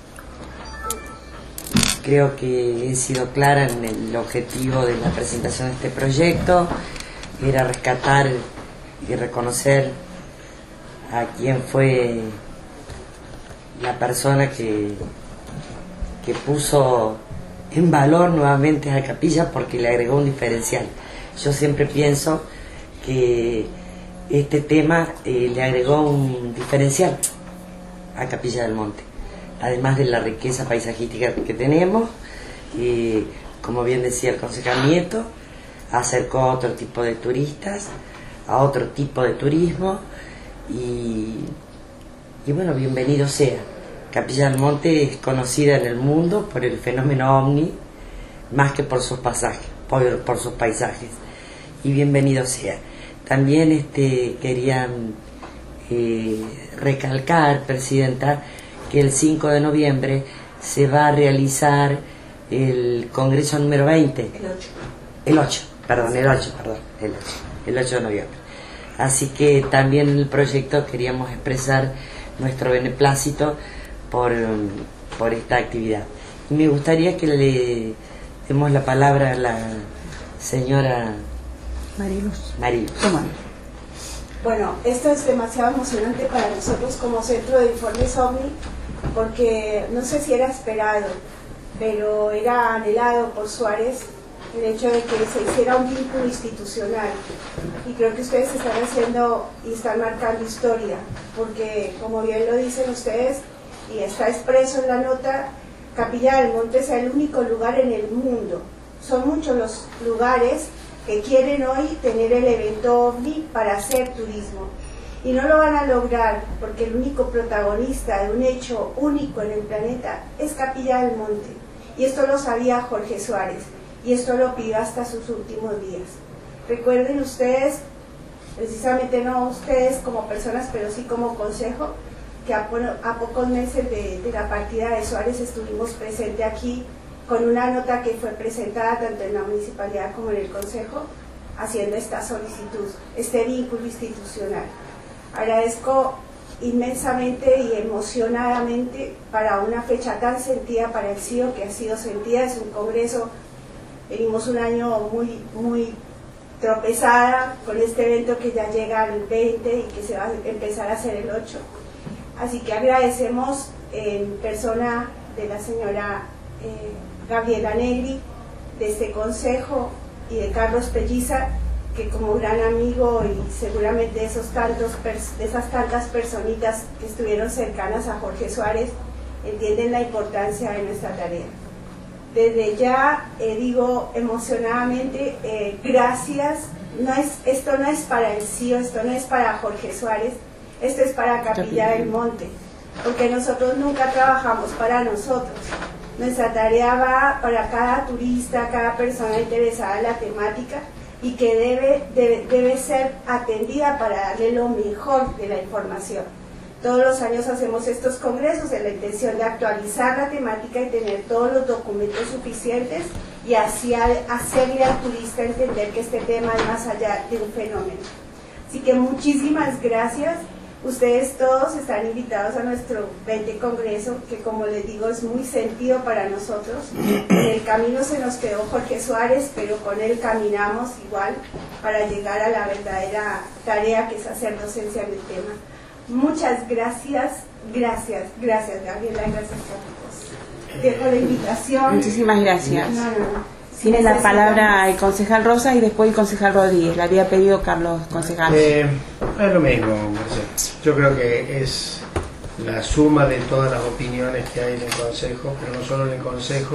creo que he sido clara en el objetivo de la presentación de este proyecto. Era rescatar y reconocer a quien fue la persona que, que puso en valor nuevamente a Capilla, porque le agregó un diferencial. Yo siempre pienso que este tema eh, le agregó un diferencial a Capilla del Monte. además de la riqueza paisajística que tenemos, y como bien decía el concejal Nieto, acercó a otro tipo de turistas, a otro tipo de turismo, y, y bueno, bienvenido sea. Capilla del Monte es conocida en el mundo por el fenómeno ovni, más que por sus pasajes, por, por sus paisajes, y bienvenido sea. También este, quería eh, recalcar, Presidenta, que el cinco de noviembre se va a realizar el Congreso número veinte. El ocho. El ocho, perdón, el ocho, perdón, el ocho, el ocho de noviembre. Así que también en el proyecto queríamos expresar nuestro beneplácito por, por esta actividad. Y me gustaría que le demos la palabra a la señora Mariluz. Mariluz. Toma. Bueno, esto es demasiado emocionante para nosotros como Centro de Informes OVNI, porque no sé si era esperado, pero era anhelado por Suárez el hecho de que se hiciera un vínculo institucional, y creo que ustedes están haciendo y están marcando historia, porque como bien lo dicen ustedes y está expreso en la nota, Capilla del Monte es el único lugar en el mundo. Son muchos los lugares que quieren hoy tener el evento OVNI para hacer turismo, y no lo van a lograr porque el único protagonista de un hecho único en el planeta es Capilla del Monte, y esto lo sabía Jorge Suárez, y esto lo pidió hasta sus últimos días. Recuerden ustedes, precisamente no ustedes como personas, pero sí como consejo, que a, a pocos meses de, de la partida de Suárez estuvimos presentes aquí con una nota que fue presentada tanto en la municipalidad como en el consejo, haciendo esta solicitud, este vínculo institucional. Agradezco inmensamente y emocionadamente para una fecha tan sentida para el C I O, que ha sido sentida, es un congreso, venimos un año muy, muy tropezada con este evento que ya llega al veinte y que se va a empezar a hacer el ocho. Así que agradecemos en persona de la señora eh, Gabriela Negri, de este consejo, y de Carlos Pelliza, que como gran amigo y seguramente de, esos tantos, de esas tantas personitas que estuvieron cercanas a Jorge Suárez, entienden la importancia de nuestra tarea. Desde ya eh, digo emocionadamente, eh, gracias. No es, esto no es para el C I O, esto no es para Jorge Suárez, esto es para Capilla del Monte, porque nosotros nunca trabajamos para nosotros. Nuestra tarea va para cada turista, cada persona interesada en la temática, y que debe, debe, debe ser atendida para darle lo mejor de la información. Todos los años hacemos estos congresos en la intención de actualizar la temática y tener todos los documentos suficientes, y así hacerle al turista entender que este tema es más allá de un fenómeno. Así que muchísimas gracias. Ustedes todos están invitados a nuestro veinte Congreso, que como les digo es muy sentido para nosotros. En el camino se nos quedó Jorge Suárez, pero con él caminamos igual para llegar a la verdadera tarea que es hacer docencia en el tema. Muchas gracias, gracias, gracias Gabriela, gracias a todos. Dejo la invitación. Muchísimas gracias. No, no, no. Tiene la palabra el concejal Rosa y después el concejal Rodríguez. La había pedido Carlos, concejal. Eh, es lo mismo, Marcelo. Yo creo que es la suma de todas las opiniones que hay en el Consejo, pero no solo en el Consejo.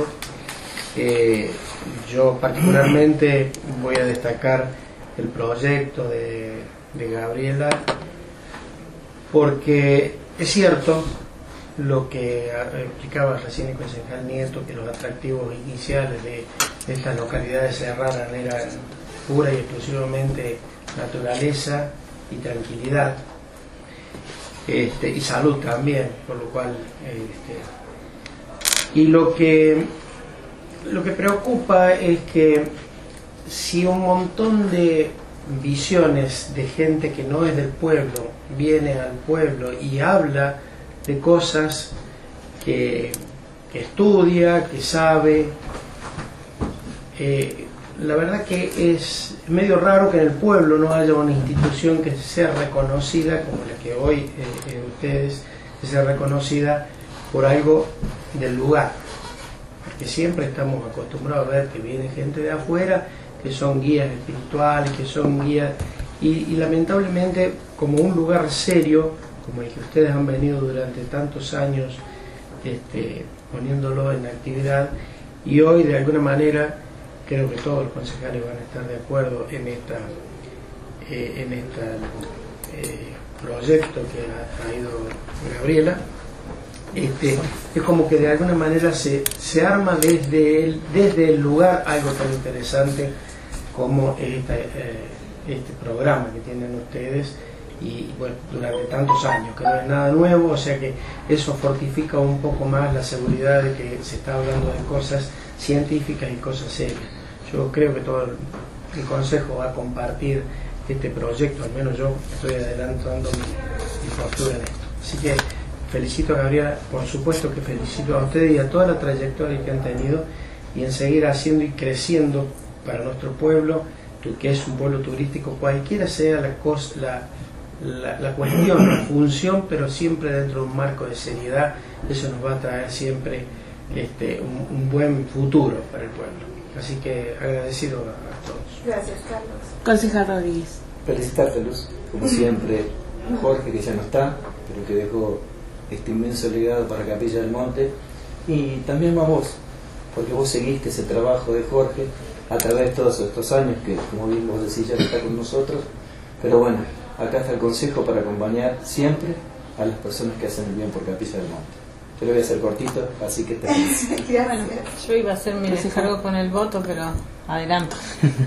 Eh, yo particularmente voy a destacar el proyecto de, de Gabriela, porque es cierto lo que explicaba recién el concejal Nieto, que los atractivos iniciales de estas localidades cerradas eran pura y exclusivamente naturaleza y tranquilidad, este, y salud también, por lo cual este, y lo que lo que preocupa es que si un montón de visiones de gente que no es del pueblo viene al pueblo y habla de cosas que, que estudia, que sabe, eh, la verdad que es medio raro que en el pueblo no haya una institución que sea reconocida como la que hoy eh, eh, ustedes, que sea reconocida por algo del lugar, porque siempre estamos acostumbrados a ver que viene gente de afuera, que son guías espirituales, que son guías, y, y lamentablemente como un lugar serio, como el que ustedes han venido durante tantos años este, poniéndolo en actividad, y hoy de alguna manera creo que todos los concejales van a estar de acuerdo en esta eh, en este eh, proyecto que ha traído Gabriela. Este, es como que de alguna manera se, se arma desde el, desde el lugar algo tan interesante como esta, eh, este programa que tienen ustedes, y bueno, durante tantos años, que no es nada nuevo, o sea que eso fortifica un poco más la seguridad de que se está hablando de cosas científicas y cosas serias. Yo creo que todo el, el Consejo va a compartir este proyecto, al menos yo estoy adelantando mi, mi postura en esto. Así que felicito a Gabriela, por supuesto que felicito a ustedes y a toda la trayectoria que han tenido, y en seguir haciendo y creciendo para nuestro pueblo, que es un pueblo turístico, cualquiera sea la, cosa, la, la, la cuestión, la función, pero siempre dentro de un marco de seriedad. Eso nos va a traer siempre este, un, un buen futuro para el pueblo. Así que agradecido a, a todos. Gracias, Carlos. Concejal Rodríguez. Felicitarte, Luz, como siempre, Jorge, que ya no está, pero que dejó este inmenso legado para Capilla del Monte, y también a vos, porque vos seguiste ese trabajo de Jorge a través de todos estos años, que como bien vos decís ya no está con nosotros, pero bueno, acá está el Consejo para acompañar siempre a las personas que hacen el bien por Capilla del Monte. Yo lo voy a hacer cortito, así que te bueno, yo iba a hacer mi descargo con el voto, pero adelanto.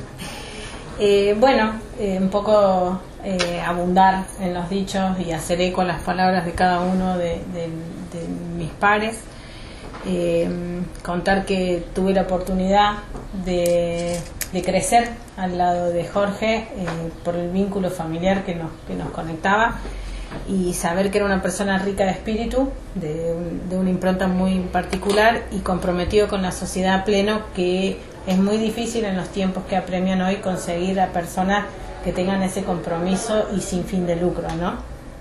eh, bueno, eh, un poco eh, abundar en los dichos y hacer eco a las palabras de cada uno de, de, de mis pares. Eh, contar que tuve la oportunidad de, de crecer al lado de Jorge eh, por el vínculo familiar que nos, que nos conectaba, y saber que era una persona rica de espíritu, de, un, de una impronta muy particular y comprometido con la sociedad a pleno, que es muy difícil en los tiempos que apremian hoy conseguir a personas que tengan ese compromiso y sin fin de lucro, ¿no?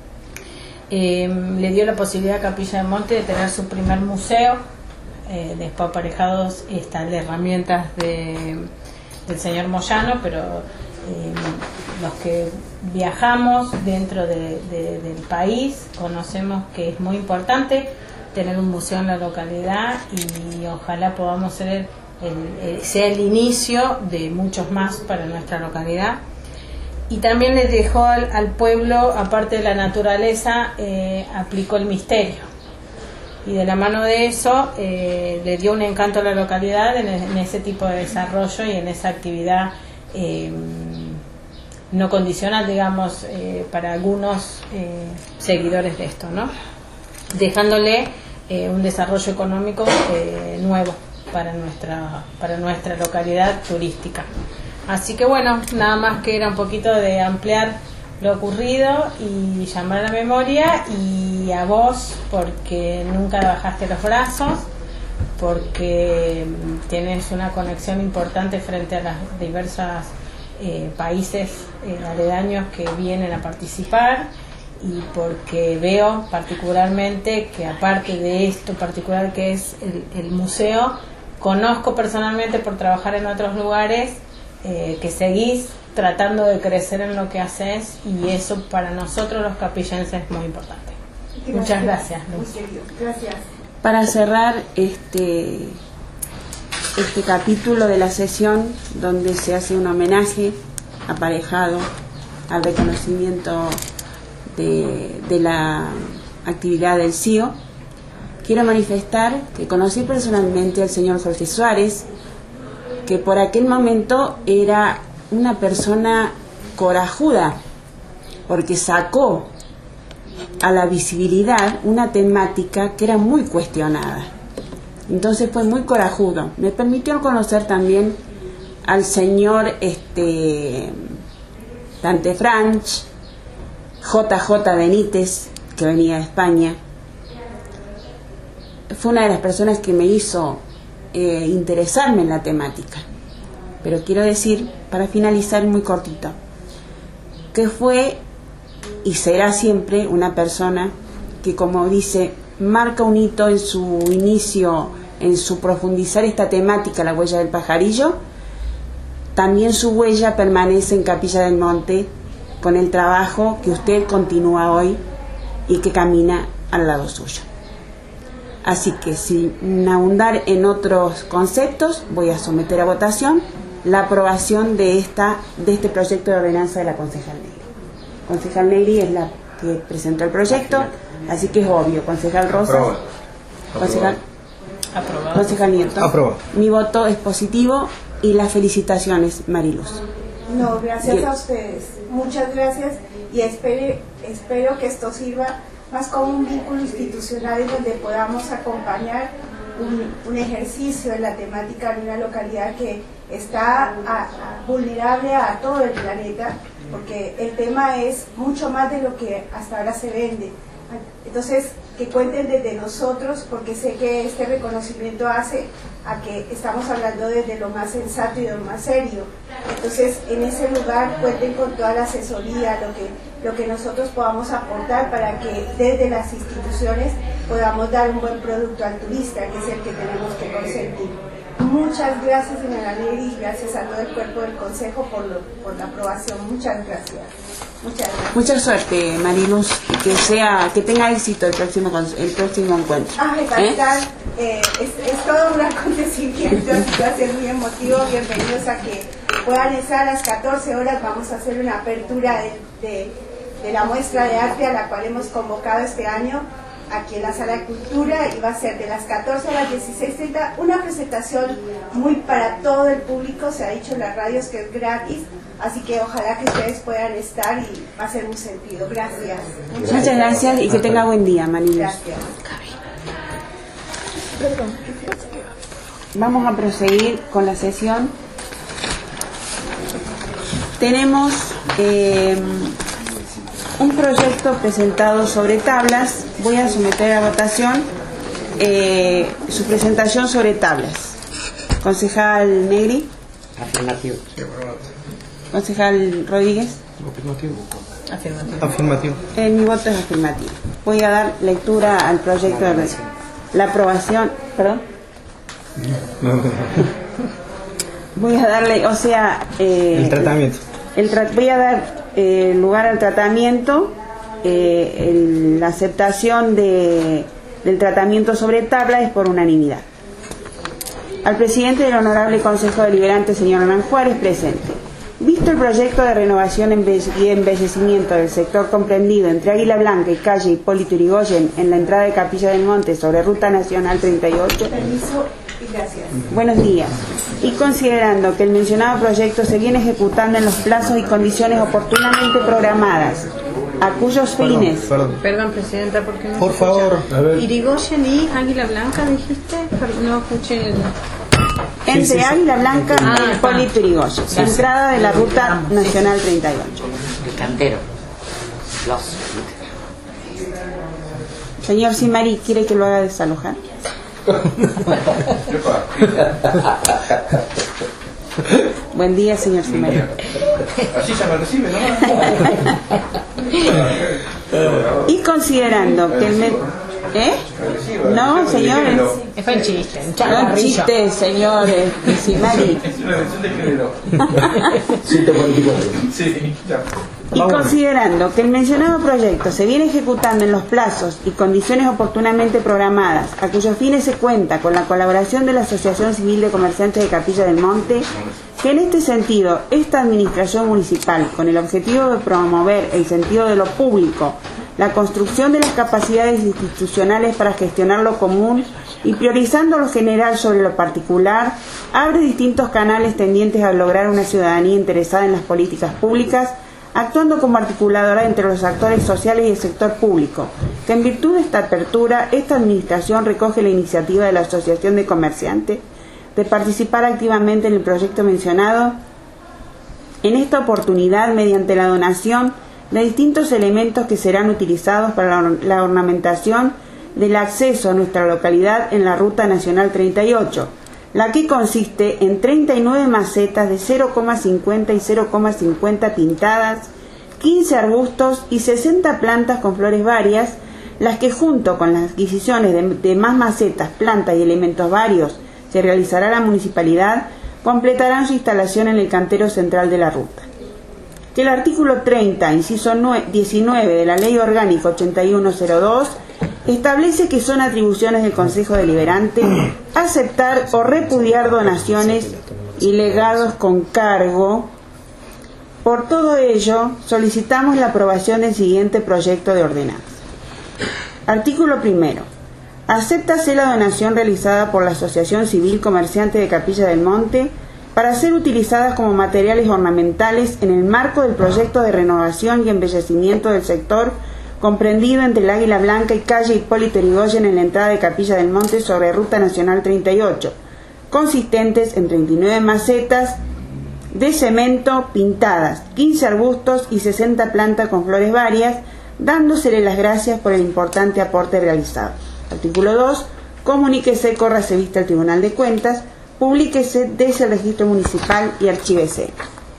Eh, le dio la posibilidad a Capilla del Monte de tener su primer museo, eh, después aparejados están las herramientas de, del señor Moyano, pero eh, los que viajamos dentro de, de, del país conocemos que es muy importante tener un museo en la localidad, y ojalá podamos ser el, el, el, sea el inicio de muchos más para nuestra localidad. Y también les dejó al, al pueblo, aparte de la naturaleza, eh, aplicó el misterio. Y de la mano de eso eh, le dio un encanto a la localidad en, en ese tipo de desarrollo y en esa actividad eh, no condicional, digamos, eh, para algunos eh, seguidores de esto, ¿no? Dejándole eh, un desarrollo económico eh, nuevo para nuestra, para nuestra localidad turística. Así que bueno, nada más que era un poquito de ampliar lo ocurrido y llamar a la memoria, y a vos porque nunca bajaste los brazos, porque tienes una conexión importante frente a los diversos eh, países eh, aledaños que vienen a participar, y porque veo particularmente que aparte de esto particular que es el, el museo, conozco personalmente por trabajar en otros lugares Eh, que seguís tratando de crecer en lo que haces, y eso para nosotros los capillenses es muy importante. Gracias. Muchas gracias, Luz. Gracias. Para cerrar este, este capítulo de la sesión, donde se hace un homenaje aparejado al reconocimiento de, de la actividad del C I O, quiero manifestar que conocí personalmente al señor Jorge Suárez, que por aquel momento era una persona corajuda, porque sacó a la visibilidad una temática que era muy cuestionada. Entonces fue muy corajudo. Me permitió conocer también al señor este, Dante Franch, J J Benítez, que venía de España. Fue una de las personas que me hizo Eh, interesarme en la temática. Pero quiero decir, para finalizar muy cortito, que fue y será siempre una persona que, como dice, marca un hito en su inicio, en su profundizar esta temática, la huella del pajarillo. También su huella permanece en Capilla del Monte con el trabajo que usted continúa hoy y que camina al lado suyo. Así que sin ahondar en otros conceptos, voy a someter a votación la aprobación de esta de este proyecto de ordenanza de la concejal Negri. Concejal Negri es la que presentó el proyecto, así que es obvio. Concejal Rosas. Aprobado. Concejal, Aprobado. concejal Nieto. Aprobado. Mi voto es positivo y las felicitaciones, Mariluz. No, gracias Bien. a ustedes. Muchas gracias y espere, espero que esto sirva más como un vínculo institucional en donde podamos acompañar un, un ejercicio en la temática de una localidad que está a- a- vulnerable a todo el planeta, porque el tema es mucho más de lo que hasta ahora se vende. Entonces, que cuenten desde nosotros, porque sé que este reconocimiento hace a que estamos hablando desde lo más sensato y de lo más serio. Entonces, en ese lugar cuenten con toda la asesoría, lo que, lo que nosotros podamos aportar para que desde las instituciones podamos dar un buen producto al turista, que es el que tenemos que consentir. Muchas gracias, señora Negri, y gracias a todo el cuerpo del Consejo por, lo, por la aprobación. Muchas gracias. Muchas gracias. Mucha suerte, Mariluz, y que sea que tenga éxito el próximo con- el próximo encuentro. Ay, ¿Eh? capital, eh, es, es todo un acontecimiento, así va a ser muy emotivo. Bienvenidos a que puedan estar a las catorce horas. Vamos a hacer una apertura de, de, de la muestra de arte a la cual hemos convocado este año aquí en la Sala de Cultura, y va a ser de las catorce a las dieciséis treinta una presentación muy para todo el público. Se ha dicho en las radios que es gratis, así que ojalá que ustedes puedan estar y va a ser un sentido. Gracias. Muchas gracias y que tenga buen día, Mariluz. Gracias. Vamos a proseguir con la sesión. Tenemos eh, un proyecto presentado sobre tablas. Voy a someter a votación eh, su presentación sobre tablas. Concejal Negri, Afirmativo. concejal Rodríguez. Afirmativo. Afirmativo. Afirmativo. Eh, mi voto es afirmativo. Voy a dar lectura al proyecto de re- la aprobación. Perdón. Voy a darle, o sea, eh, El tratamiento. el tra- voy a dar eh, lugar al tratamiento, eh, el- la aceptación de, del tratamiento sobre tabla es por unanimidad. Al presidente del Honorable Consejo Deliberante, señor Hernán Juárez, presente. Visto el proyecto de renovación embelle- y embellecimiento del sector comprendido entre Águila Blanca y calle Hipólito Yrigoyen en la entrada de Capilla del Monte sobre Ruta Nacional treinta y ocho, Permiso y gracias. buenos días. Y considerando que el mencionado proyecto se viene ejecutando en los plazos y condiciones oportunamente programadas, a cuyos fines, Perdón. Perdón, presidenta, porque no Por se favor, escucha. a ver. Irigoyen y Águila Blanca, dijiste. Perdón, no escuché el... entre sí, sí. Águila Blanca Ah, y Hipólito Yrigoyen, Gracias. entrada de la Ruta Nacional treinta y ocho. El cantero. Los. Señor Simari, ¿quiere que lo haga desalojar? Buen día, señor Simari. Así se me recibe, ¿no? Y considerando que el... me- ¿Eh? No, señores. Fue un chiste, un No chacarrillo. chiste, señores. Simari. Es una elección de género. ciento cuarenta y cuatro. Sí, ya. Y considerando que el mencionado proyecto se viene ejecutando en los plazos y condiciones oportunamente programadas, a cuyos fines se cuenta con la colaboración de la Asociación Civil de Comerciantes de Capilla del Monte, que en este sentido esta administración municipal, con el objetivo de promover el sentido de lo público, la construcción de las capacidades institucionales para gestionar lo común y priorizando lo general sobre lo particular, abre distintos canales tendientes a lograr una ciudadanía interesada en las políticas públicas, actuando como articuladora entre los actores sociales y el sector público, que en virtud de esta apertura, esta administración recoge la iniciativa de la Asociación de Comerciantes de participar activamente en el proyecto mencionado, en esta oportunidad mediante la donación de distintos elementos que serán utilizados para la, or- la ornamentación del acceso a nuestra localidad en la Ruta Nacional treinta y ocho, la que consiste en treinta y nueve macetas de cero coma cincuenta y cero coma cincuenta pintadas, quince arbustos y sesenta plantas con flores varias, las que junto con las adquisiciones de, de más macetas, plantas y elementos varios que realizará la municipalidad, completarán su instalación en el cantero central de la ruta. Que el artículo treinta, inciso diecinueve de la Ley Orgánica ochenta y uno cero dos, establece que son atribuciones del Consejo Deliberante aceptar o repudiar donaciones y legados con cargo. Por todo ello, solicitamos la aprobación del siguiente proyecto de ordenanza. Artículo primero. Acéptase la donación realizada por la Asociación Civil Comerciante de Capilla del Monte para ser utilizadas como materiales ornamentales en el marco del proyecto de renovación y embellecimiento del sector comprendido entre el Águila Blanca y calle Hipólito Yrigoyen en la entrada de Capilla del Monte sobre Ruta Nacional treinta y ocho, consistentes en treinta y nueve macetas de cemento pintadas, quince arbustos y sesenta plantas con flores varias, dándosele las gracias por el importante aporte realizado. Artículo dos. Comuníquese, córrase vista al Tribunal de Cuentas, publíquese desde el registro municipal y archívese.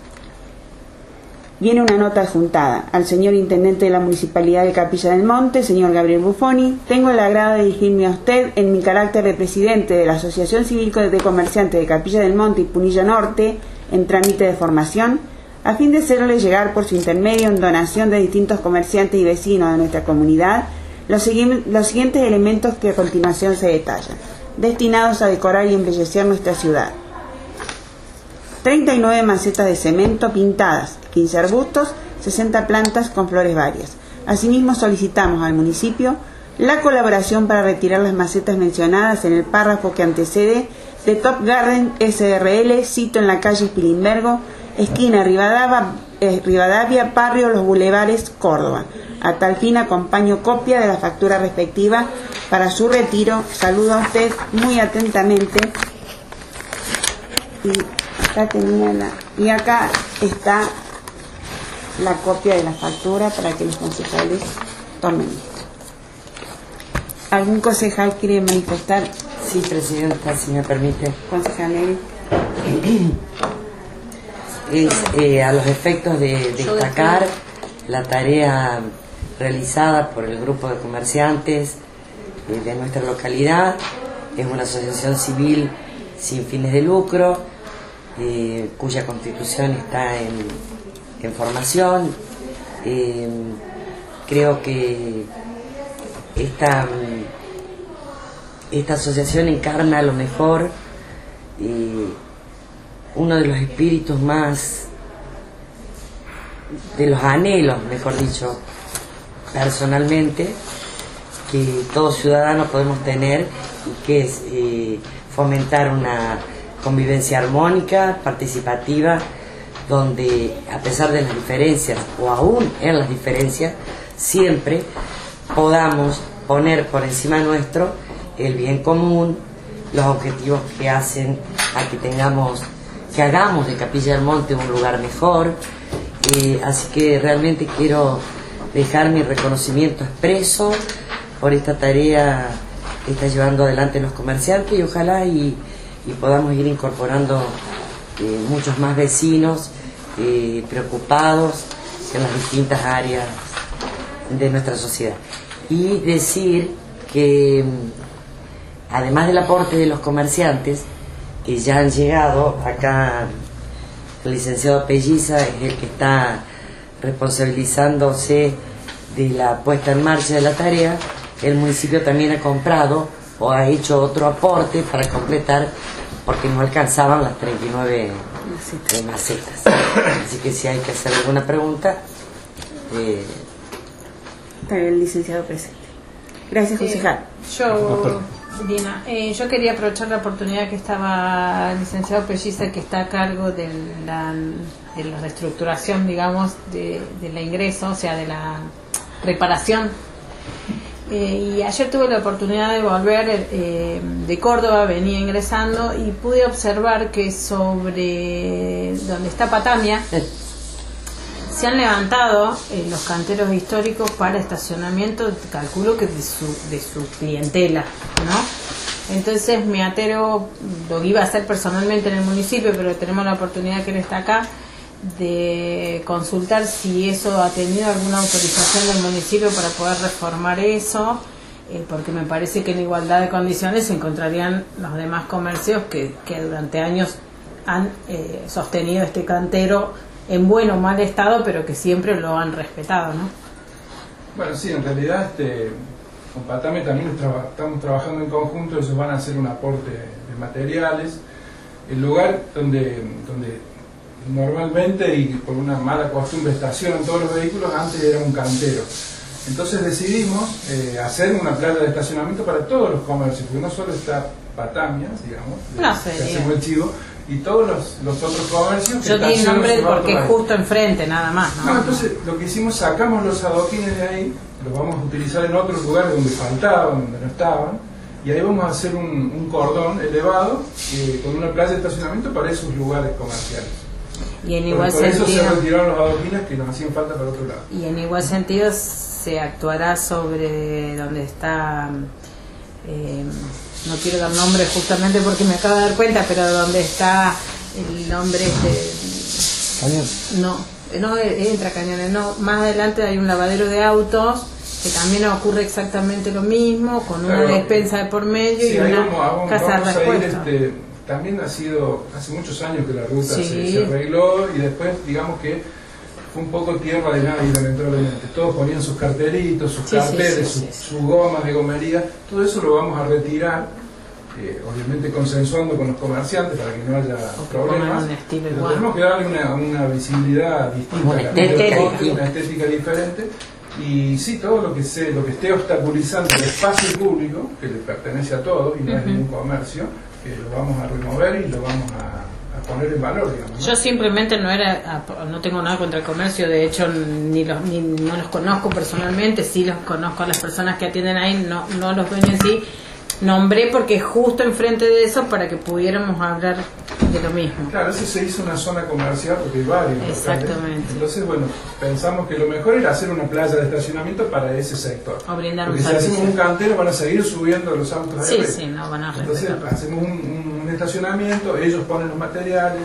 Viene una nota adjuntada al señor Intendente de la Municipalidad de Capilla del Monte, señor Gabriel Buffoni. Tengo el agrado de dirigirme a usted en mi carácter de presidente de la Asociación Civil de Comerciantes de Capilla del Monte y Punilla Norte, en trámite de formación, a fin de hacerle llegar por su intermedio en donación de distintos comerciantes y vecinos de nuestra comunidad los, los siguientes elementos que a continuación se detallan, destinados a decorar y embellecer nuestra ciudad. treinta y nueve macetas de cemento pintadas, quince arbustos, sesenta plantas con flores varias. Asimismo, solicitamos al municipio la colaboración para retirar las macetas mencionadas en el párrafo que antecede de Top Garden S R L, sito en la calle Spilimbergo, esquina Rivadavia, eh, Rivadavia, barrio Los Bulevares, Córdoba. A tal fin acompaño copia de la factura respectiva para su retiro. Saludo a usted muy atentamente. Y acá tenía la, y acá está la copia de la factura para que los concejales tomen esto. ¿Algún concejal quiere manifestar? Sí, presidenta, si me permite. Concejal Negri. Es eh, a los efectos de destacar la tarea realizada por el grupo de comerciantes eh, de nuestra localidad. Es una asociación civil sin fines de lucro, eh, cuya constitución está en, en formación. Eh, creo que esta, esta asociación encarna a lo mejor eh, uno de los espíritus más, de los anhelos, mejor dicho, personalmente, que todo ciudadano podemos tener, y que es eh, fomentar una convivencia armónica, participativa, donde a pesar de las diferencias, o aún en las diferencias, siempre podamos poner por encima nuestro el bien común, los objetivos que hacen a que tengamos, que hagamos de Capilla del Monte un lugar mejor. Eh, así que realmente quiero dejar mi reconocimiento expreso por esta tarea que está llevando adelante los comerciantes, y ojalá y, y podamos ir incorporando eh, muchos más vecinos eh, preocupados en las distintas áreas de nuestra sociedad. Y decir que además del aporte de los comerciantes que ya han llegado acá, el licenciado Pelliza es el que está responsabilizándose de la puesta en marcha de la tarea. El municipio también ha comprado o ha hecho otro aporte para completar, porque no alcanzaban las treinta y nueve macetas. Así que si hay que hacer alguna pregunta, eh, el licenciado presente. Gracias, concejal. Eh, yo, Dina, eh, yo quería aprovechar la oportunidad que estaba el licenciado Pelliza, que está a cargo de la, de la reestructuración, digamos, de, de la ingreso, o sea, de la reparación. Eh, y ayer tuve la oportunidad de volver eh, de Córdoba, venía ingresando y pude observar que sobre donde está Patamia se han levantado eh, los canteros históricos para estacionamiento, calculo que de su, de su clientela, ¿no? Entonces me atero, lo iba a hacer personalmente en el municipio, pero tenemos la oportunidad que él está acá, de consultar si eso ha tenido alguna autorización del municipio para poder reformar eso, eh, porque me parece que en igualdad de condiciones se encontrarían los demás comercios que, que durante años han eh, sostenido este cantero en buen o mal estado, pero que siempre lo han respetado, ¿no? Bueno, sí, en realidad, este, con Patame también traba, estamos trabajando en conjunto, ellos van a hacer un aporte de materiales. El lugar donde, donde normalmente y por una mala costumbre estacionan todos los vehículos, antes era un cantero. Entonces decidimos eh, hacer una playa de estacionamiento para todos los comercios, porque no solo está Patamias, digamos, no de, sé, que hacemos el chivo, y todos los, los otros comercios que yo di nombre porque es ahí. Justo enfrente, nada más, ¿no? No, entonces lo que hicimos, sacamos los adoquines de ahí, los vamos a utilizar en otros lugares donde faltaban, donde no estaban, y ahí vamos a hacer un, un cordón elevado eh, con una playa de estacionamiento para esos lugares comerciales. Y en igual por, por sentido, eso se retiraron los adoquines que nos hacían falta para otro lado. Y en igual sentido se actuará sobre donde está, eh, no quiero dar nombre justamente porque me acabo de dar cuenta, pero donde está el nombre este, Cañón. no, no entra Cañones, no, más adelante hay un lavadero de autos que también ocurre exactamente lo mismo, con una Claro, despensa de por medio sí, y una vamos, vamos, casa vamos de a ir, respuesta. este, también ha sido hace muchos años que la ruta Sí. se, se arregló y después digamos que fue un poco tierra de nadie lamentablemente. Todos ponían sus cartelitos, sus Sí, carteles, sí, sí, sus, sí, sí. sus gomas de gomería, todo eso lo vamos a retirar, eh, obviamente consensuando con los comerciantes para que no haya O que problemas. pongan un estilo Pero igual. tenemos que darle una, una visibilidad distinta, Una a la que estética otros, distinta. una estética diferente. Y sí, todo lo que se, lo que esté obstaculizando el espacio público, que le pertenece a todos y no es ningún comercio, que lo vamos a remover y lo vamos a, a poner en valor, digamos, ¿no? Yo simplemente no era, no tengo nada contra el comercio, de hecho ni los ni no los conozco personalmente, sí los conozco a las personas que atienden ahí, no no los dueños en sí. Nombré porque justo enfrente de eso para que pudiéramos hablar de lo mismo. Claro, eso se hizo una zona comercial porque hay varios. Exactamente. locales. Entonces, bueno, pensamos que lo mejor era hacer una playa de estacionamiento para ese sector. O brindar Porque un si servicio. hacemos un cantero van a seguir subiendo los autos Sí, de arriba. sí, no van a Entonces respetar. hacemos un, un- un estacionamiento, ellos ponen los materiales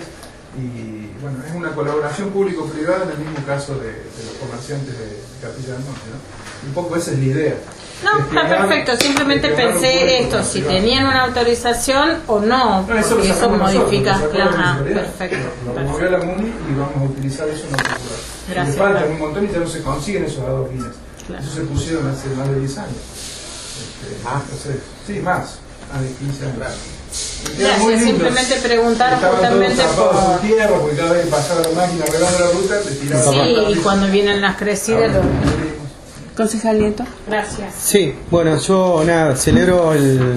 y bueno, es una colaboración público-privada en el mismo caso de, de los comerciantes de, de Capilla del Monte, ¿no? Un poco esa es la idea. No, está perfecto, simplemente pensé esto, si tenían una autorización o no, No, eso lo porque eso sacamos nosotros, modifica. lo sacó la Ajá, municipalidad. perfecto. Lo movió la MUNI y vamos a utilizar eso en otro lugar. Gracias. Le faltan un montón y ya no se consiguen esos adoquines. Claro. Eso se pusieron hace más de diez años. Este, Ah. entonces, sí, más, más de quince años. Era Gracias, muy lindo. simplemente preguntar Estaban justamente todos tapados por... con tierra porque cada vez que pasaba la máquina arreglando la ruta le tiraban Sí, y cuando vienen las crecidas... lo- Concejal Nieto. Gracias. Sí, bueno, yo nada, celebro el,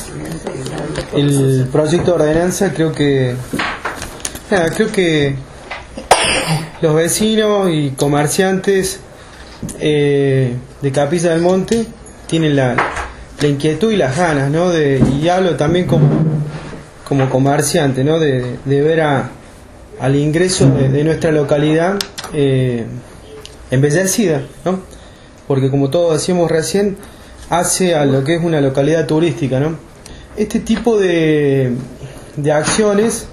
el proyecto de ordenanza, creo que nada, creo que los vecinos y comerciantes eh, de Capilla del Monte tienen la, la inquietud y las ganas, ¿no? De, y hablo también como, como comerciante, ¿no? De, de ver a, al ingreso de, de nuestra localidad eh, embellecida, ¿no? Porque como todos decíamos recién, hace a lo que es una localidad turística, ¿no? Este tipo de, de acciones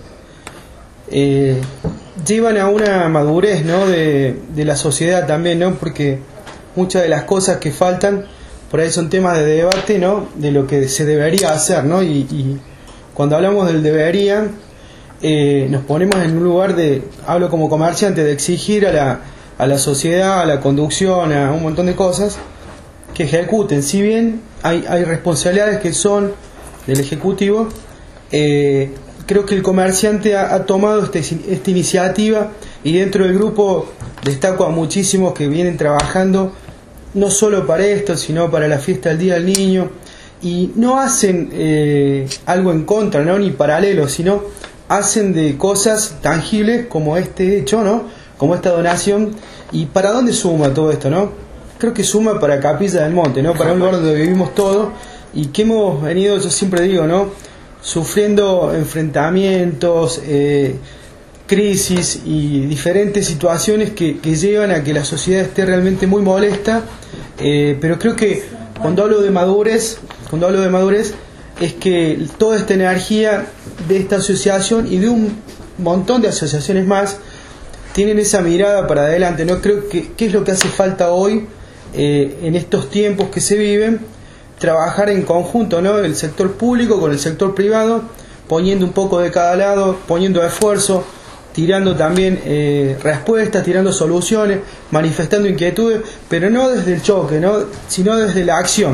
eh, llevan a una madurez, ¿no? de, de la sociedad también, ¿no? Porque muchas de las cosas que faltan por ahí son temas de debate, ¿no? De lo que se debería hacer, ¿no? Y, y cuando hablamos del debería, eh, nos ponemos en un lugar de, hablo como comerciante, de exigir a la a la sociedad, a la conducción, a un montón de cosas que ejecuten. Si bien hay, hay responsabilidades que son del Ejecutivo, eh, creo que el comerciante ha, ha tomado este, esta iniciativa y dentro del grupo destaco a muchísimos que vienen trabajando no solo para esto, sino para la fiesta del Día del Niño, y no hacen eh, algo en contra, ¿no? Ni paralelo, sino hacen de cosas tangibles como este hecho, ¿no? Como esta donación. ¿Y para dónde suma todo esto, no? Creo que suma para Capilla del Monte, ¿no? Para un lugar donde vivimos todos y que hemos venido, yo siempre digo, ¿no? Sufriendo enfrentamientos, eh, crisis y diferentes situaciones que, que llevan a que la sociedad esté realmente muy molesta, eh, pero creo que cuando hablo de madurez, cuando hablo de madurez, es que toda esta energía de esta asociación y de un montón de asociaciones más tienen esa mirada para adelante, ¿no? Creo que qué es lo que hace falta hoy eh, en estos tiempos que se viven, trabajar en conjunto, ¿no? El sector público con el sector privado, poniendo un poco de cada lado, poniendo esfuerzo, tirando también eh, respuestas, tirando soluciones, manifestando inquietudes, pero no desde el choque, ¿no? Sino desde la acción.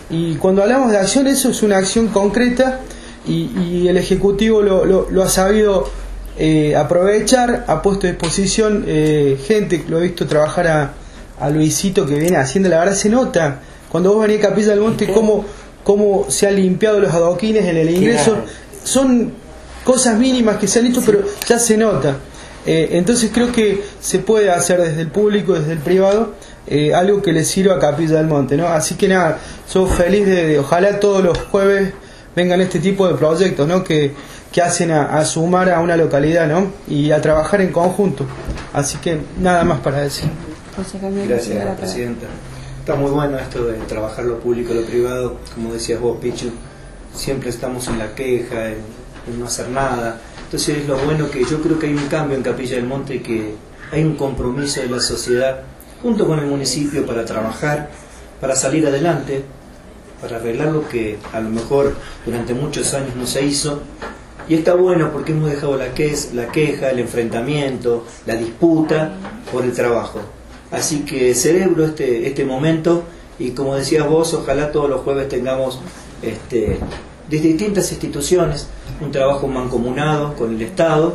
Y cuando hablamos de acción, eso es una acción concreta y, y el Ejecutivo lo, lo, lo ha sabido eh, aprovechar, ha puesto a disposición eh, gente, lo he visto trabajar a, a Luisito que viene haciendo, la verdad se nota, cuando vos venís a Capilla del Monte, cómo, cómo se han limpiado los adoquines en el ingreso, son cosas mínimas que se han hecho, sí, pero ya se nota. Eh, entonces creo que se puede hacer desde el público, desde el privado, eh, algo que le sirva a Capilla del Monte, ¿no? Así que nada, soy feliz de, de ojalá todos los jueves vengan este tipo de proyectos, ¿no? Que, que hacen a, a sumar a una localidad, ¿no? Y a trabajar en conjunto. Así que nada más para decir. Gracias, Presidenta. Está muy bueno esto de trabajar lo público y lo privado, como decías vos, Pichu. Siempre estamos en la queja, en, en no hacer nada. Entonces es lo bueno que yo creo que hay un cambio en Capilla del Monte, que hay un compromiso de la sociedad junto con el municipio para trabajar, para salir adelante, para arreglar lo que a lo mejor durante muchos años no se hizo. Y está bueno porque hemos dejado la, que la queja, el enfrentamiento, la disputa por el trabajo. Así que celebro este, este momento y como decías vos, ojalá todos los jueves tengamos este, desde distintas instituciones un trabajo mancomunado con el Estado,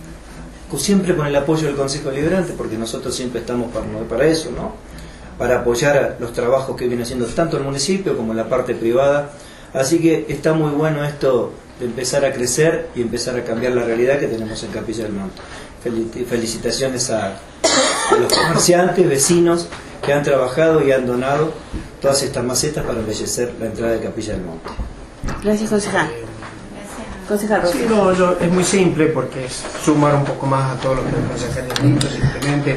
siempre con el apoyo del Consejo Deliberante, porque nosotros siempre estamos para, para eso, ¿no? Para apoyar los trabajos que viene haciendo tanto el municipio como la parte privada. Así que está muy bueno esto de empezar a crecer y empezar a cambiar la realidad que tenemos en Capilla del Monte. Felicitaciones a, a los comerciantes, vecinos que han trabajado y han donado todas estas macetas para embellecer la entrada de Capilla del Monte. Gracias, concejal. Concejal Sí, no, yo, es muy simple porque es sumar un poco más a todos los que el concejal ha dicho. Simplemente,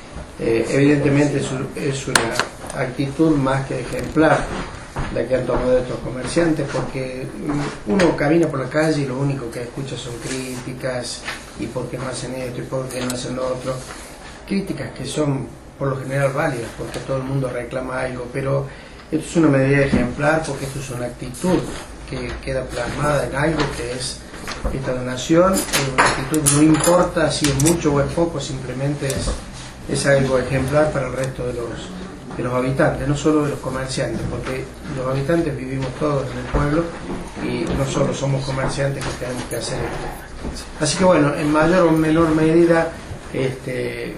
eh, evidentemente es, es una actitud más que ejemplar la que han tomado estos comerciantes, porque uno camina por la calle y lo único que escucha son críticas, y por qué no hacen esto y por qué no hacen lo otro, críticas que son por lo general válidas porque todo el mundo reclama algo, pero esto es una medida ejemplar porque esto es una actitud que queda plasmada en algo que es esta donación. Es una actitud, no importa si es mucho o es poco, simplemente es, es algo ejemplar para el resto de los de los habitantes, no solo de los comerciantes, porque los habitantes vivimos todos en el pueblo y no solo somos comerciantes que tenemos que hacer esto. Así que bueno, en mayor o menor medida, este,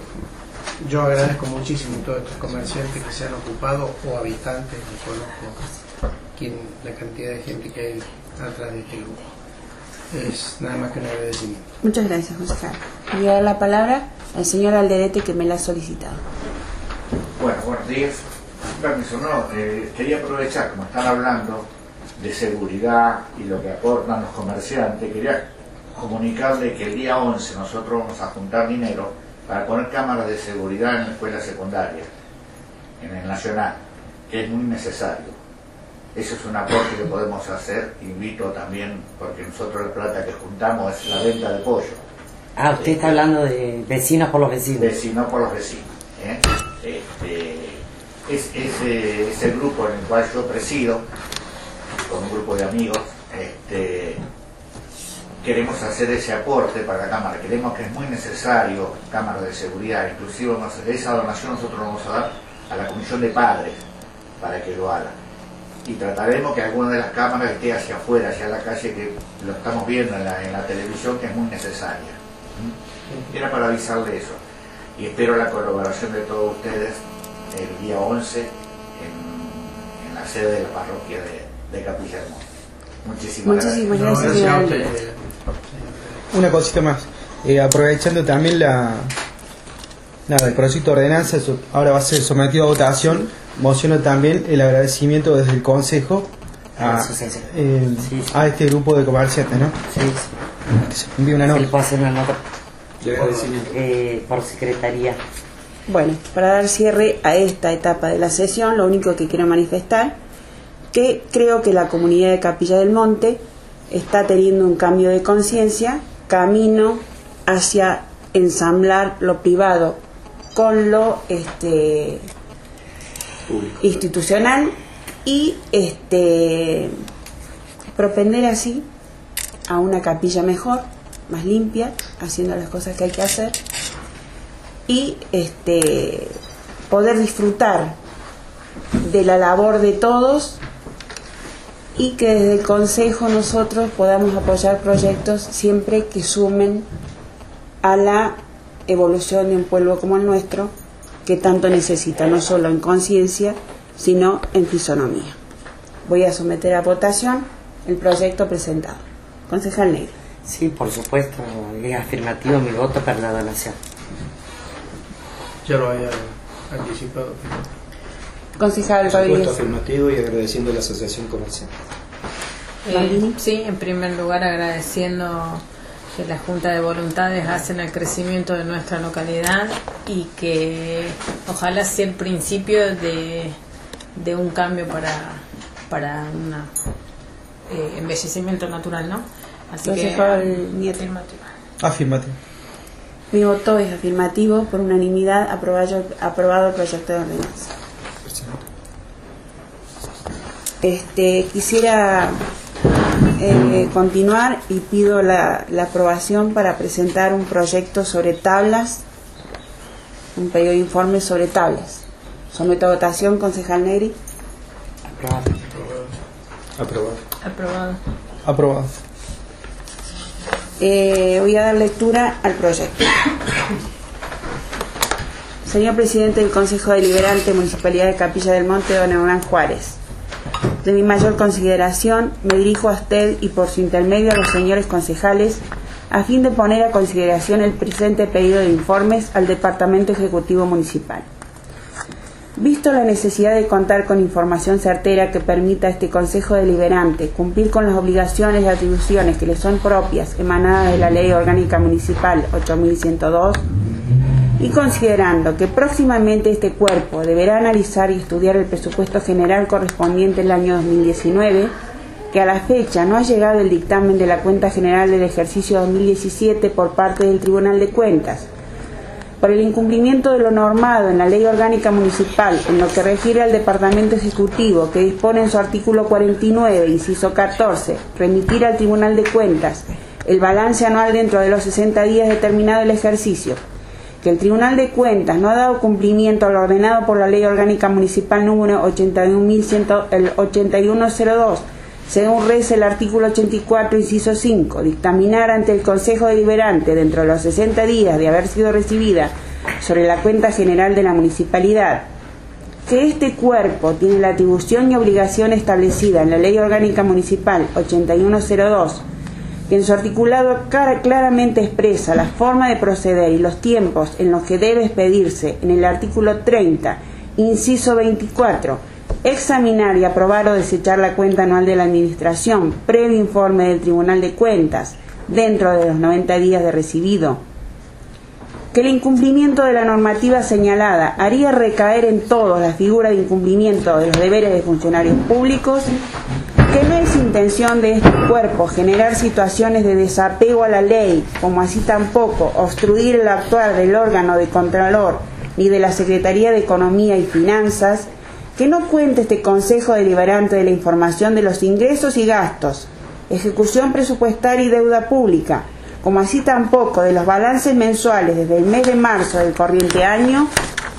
yo agradezco muchísimo a todos estos comerciantes que se han ocupado, o habitantes, no conozco quién, la cantidad de gente que hay atrás de este grupo. Es nada más que un agradecimiento. Muchas gracias, concejal. Voy a dar la palabra al señor Alderete, que me la ha solicitado. Bueno, buenos días. Permiso, no, eh, quería aprovechar, como están hablando de seguridad y lo que aportan los comerciantes, quería comunicarle que el día once nosotros vamos a juntar dinero para poner cámaras de seguridad en la escuela secundaria, en el Nacional, que es muy necesario. Eso es un aporte que podemos hacer. Invito también, porque nosotros la plata que juntamos es la venta de pollo. Ah, usted está hablando de vecinos por los vecinos. Vecinos por los vecinos. ¿eh? Este, es, ese, ese grupo en el cual yo presido, con un grupo de amigos, este, queremos hacer ese aporte para la Cámara. Creemos que es muy necesario cámaras de seguridad. Inclusive vamos a hacer esa donación, nosotros vamos a dar a la Comisión de Padres para que lo haga. Y trataremos que alguna de las cámaras esté hacia afuera, hacia la calle, que lo estamos viendo en la, en la televisión, que es muy necesaria. ¿Mm? Era para avisarle eso. Y espero la colaboración de todos ustedes el día once en, en la sede de la parroquia de, de Capilla del Monte. Muchísimas, Muchísimas gracias. gracias. gracias. Una cosita más, eh, aprovechando también la nada el proyecto de ordenanza, eso ahora va a ser sometido a votación. Mociono también el agradecimiento desde el Consejo a, sí, sí, sí. Eh, Sí, sí. a este grupo de comerciantes, ¿no? Sí, sí. Que se envíe una Sí, nota. le puedo hacer una nota Le por, agradecimiento. eh, por secretaría. Bueno, para dar cierre a esta etapa de la sesión, lo único que quiero manifestar que creo que la comunidad de Capilla del Monte está teniendo un cambio de conciencia, camino hacia ensamblar lo privado con lo este, institucional y este, propender así a una capilla mejor, más limpia, haciendo las cosas que hay que hacer y este, poder disfrutar de la labor de todos y que desde el Consejo nosotros podamos apoyar proyectos siempre que sumen a la evolución de un pueblo como el nuestro, que tanto necesita, no solo en conciencia, sino en fisonomía. Voy a someter a votación el proyecto presentado. Concejal Negri. Sí, por supuesto, es afirmativo mi voto para la donación. Ya lo había anticipado. Concejal Por supuesto, Rodríguez. afirmativo y agradeciendo a la Asociación Comercial. Eh, sí, en primer lugar agradeciendo que la Junta de Voluntades hacen el crecimiento de nuestra localidad y que ojalá sea el principio de, de un cambio para, para un eh, embellecimiento natural, ¿no? Así Concejal que Nieto. afirmativo. Afirmativo. Mi voto es afirmativo, por unanimidad aprobado, aprobado el proyecto de ordenanza. Este, quisiera eh, continuar y pido la, la aprobación para presentar un proyecto sobre tablas, un pedido de informe sobre tablas. Someto a votación, concejal Negri. Aprobado. Aprobado. Aprobado. Aprobado. Eh, voy a dar lectura al proyecto. Señor Presidente del Consejo Deliberante, Municipalidad de Capilla del Monte, don Hernán Juárez. De mi mayor consideración, me dirijo a usted y por su intermedio a los señores concejales a fin de poner a consideración el presente pedido de informes al Departamento Ejecutivo Municipal. Visto la necesidad de contar con información certera que permita a este Consejo Deliberante cumplir con las obligaciones y atribuciones que le son propias emanadas de la Ley Orgánica Municipal ocho mil ciento dos, y considerando que próximamente este cuerpo deberá analizar y estudiar el presupuesto general correspondiente al año dos mil diecinueve, que a la fecha no ha llegado el dictamen de la cuenta general del ejercicio dos mil diecisiete por parte del Tribunal de Cuentas, por el incumplimiento de lo normado en la Ley Orgánica Municipal en lo que refiere al Departamento Ejecutivo, que dispone en su artículo cuarenta y nueve, inciso catorce, remitir al Tribunal de Cuentas el balance anual dentro de los sesenta días determinado el ejercicio, que el Tribunal de Cuentas no ha dado cumplimiento a lo ordenado por la Ley Orgánica Municipal número ochenta y uno cero dos, según reza el artículo ochenta y cuatro, inciso cinco, dictaminar ante el Consejo Deliberante dentro de los sesenta días de haber sido recibida sobre la cuenta general de la Municipalidad, que este cuerpo tiene la atribución y obligación establecida en la Ley Orgánica Municipal ochenta y uno cero dos, que en su articulado claramente expresa la forma de proceder y los tiempos en los que debe expedirse en el artículo treinta, inciso veinticuatro, examinar y aprobar o desechar la cuenta anual de la Administración, previo informe del Tribunal de Cuentas, dentro de los noventa días de recibido, que el incumplimiento de la normativa señalada haría recaer en todos la figura de incumplimiento de los deberes de funcionarios públicos, que no es intención de este cuerpo generar situaciones de desapego a la ley, como así tampoco obstruir el actuar del órgano de Contralor ni de la Secretaría de Economía y Finanzas, que no cuente este Consejo Deliberante de la información de los ingresos y gastos, ejecución presupuestaria y deuda pública, como así tampoco de los balances mensuales desde el mes de marzo del corriente año,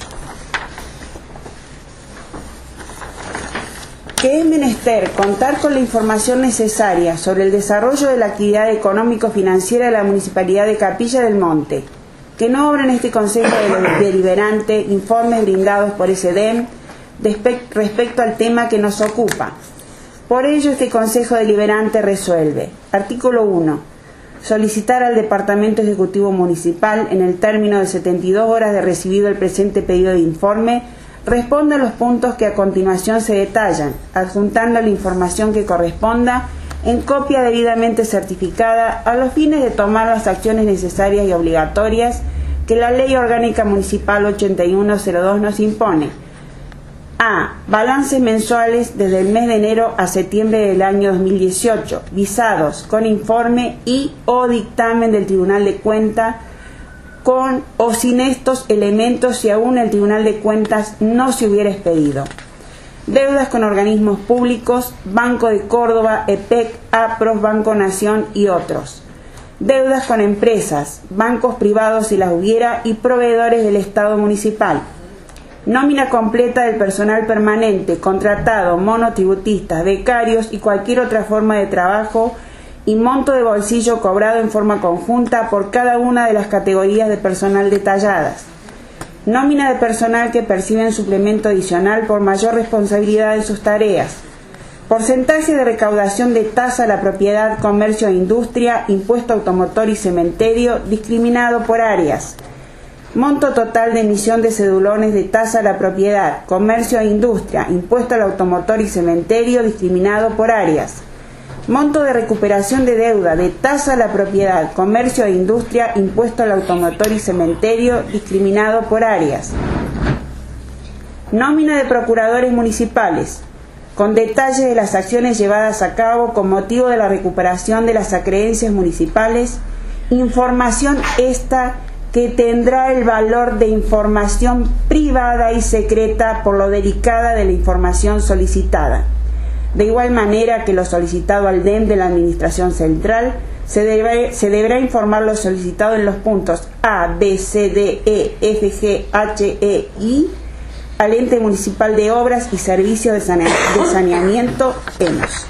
que es menester contar con la información necesaria sobre el desarrollo de la actividad económico-financiera de la Municipalidad de Capilla del Monte, que no obra en este Consejo Deliberante informes brindados por ese D E M respecto al tema que nos ocupa. Por ello, este Consejo Deliberante resuelve: artículo uno. Solicitar al Departamento Ejecutivo Municipal, en el término de setenta y dos horas de recibido el presente pedido de informe, responda a los puntos que a continuación se detallan, adjuntando la información que corresponda en copia debidamente certificada a los fines de tomar las acciones necesarias y obligatorias que la Ley Orgánica Municipal ochenta y uno cero dos nos impone. A. Balances mensuales desde el mes de enero a septiembre del año dos mil dieciocho, visados con informe y o dictamen del Tribunal de Cuentas, con o sin estos elementos si aún el Tribunal de Cuentas no se hubiera expedido. Deudas con organismos públicos, Banco de Córdoba, E P E C, APROS, Banco Nación y otros. Deudas con empresas, bancos privados si las hubiera y proveedores del Estado municipal. nómina completa del personal permanente, contratado, monotributistas, becarios y cualquier otra forma de trabajo, y monto de bolsillo cobrado en forma conjunta por cada una de las categorías de personal detalladas. Nómina de personal que perciben suplemento adicional por mayor responsabilidad en sus tareas. Porcentaje de recaudación de tasa a la propiedad, comercio e industria, impuesto automotor y cementerio, discriminado por áreas. Monto total de emisión de cedulones de tasa a la propiedad, comercio e industria, impuesto al automotor y cementerio, discriminado por áreas. Monto de recuperación de deuda de tasa a la propiedad, comercio e industria, impuesto al automotor y cementerio, discriminado por áreas. Nómina de procuradores municipales, con detalle de las acciones llevadas a cabo con motivo de la recuperación de las acreencias municipales, información esta que tendrá el valor de información privada y secreta por lo delicada de la información solicitada. De igual manera que lo solicitado al D E M de la Administración Central, se, debe, se deberá informar lo solicitado en los puntos A, B, C, D, E, F, G, H, E, I, al Ente Municipal de Obras y Servicios de, Sane de Saneamiento, E M O S.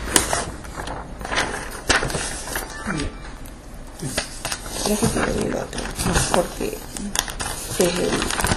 El otro, porque es el...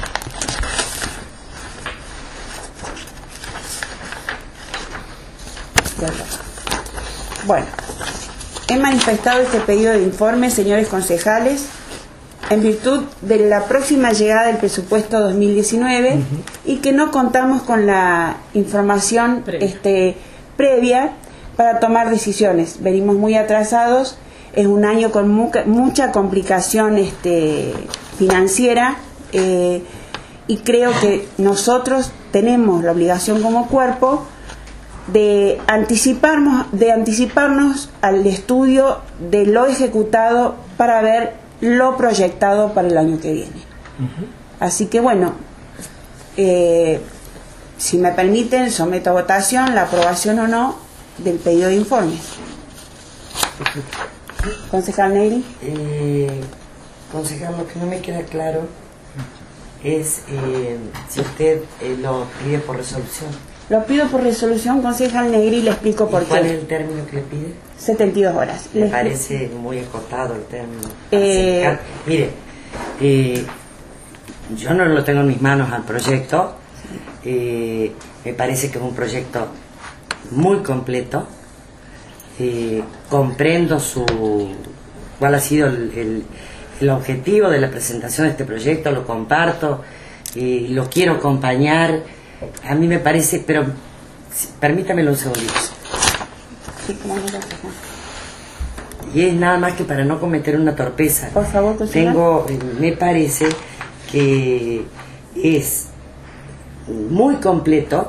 Bueno, he manifestado este pedido de informe, señores concejales, en virtud de la próxima llegada del presupuesto dos mil diecinueve, uh-huh, y que no contamos con la información previa. Este, previa para tomar decisiones. Venimos muy atrasados, es un año con mucha, mucha complicación este, financiera, eh, y creo que nosotros tenemos la obligación como cuerpo de anticiparnos, de anticiparnos al estudio de lo ejecutado para ver lo proyectado para el año que viene. Uh-huh. Así que bueno, eh, si me permiten, someto a votación la aprobación o no del pedido de informe. Concejal Negri. Eh, concejal, lo que no me queda claro es eh, si usted eh, lo pide por resolución. Lo pido por resolución, concejal Negri, y le explico por qué. ¿Cuál es el término que le pide? setenta y dos horas. Me parece muy acotado el término. Eh, Mire, eh, yo no lo tengo en mis manos al proyecto. Eh, me parece que es un proyecto muy completo. Eh, comprendo su cuál ha sido el, el, el objetivo de la presentación de este proyecto, lo comparto, eh, lo quiero acompañar. A mí me parece, pero permítamelo un segundito. Y es nada más que para no cometer una torpeza. Por favor, tengo, me parece que es muy completo,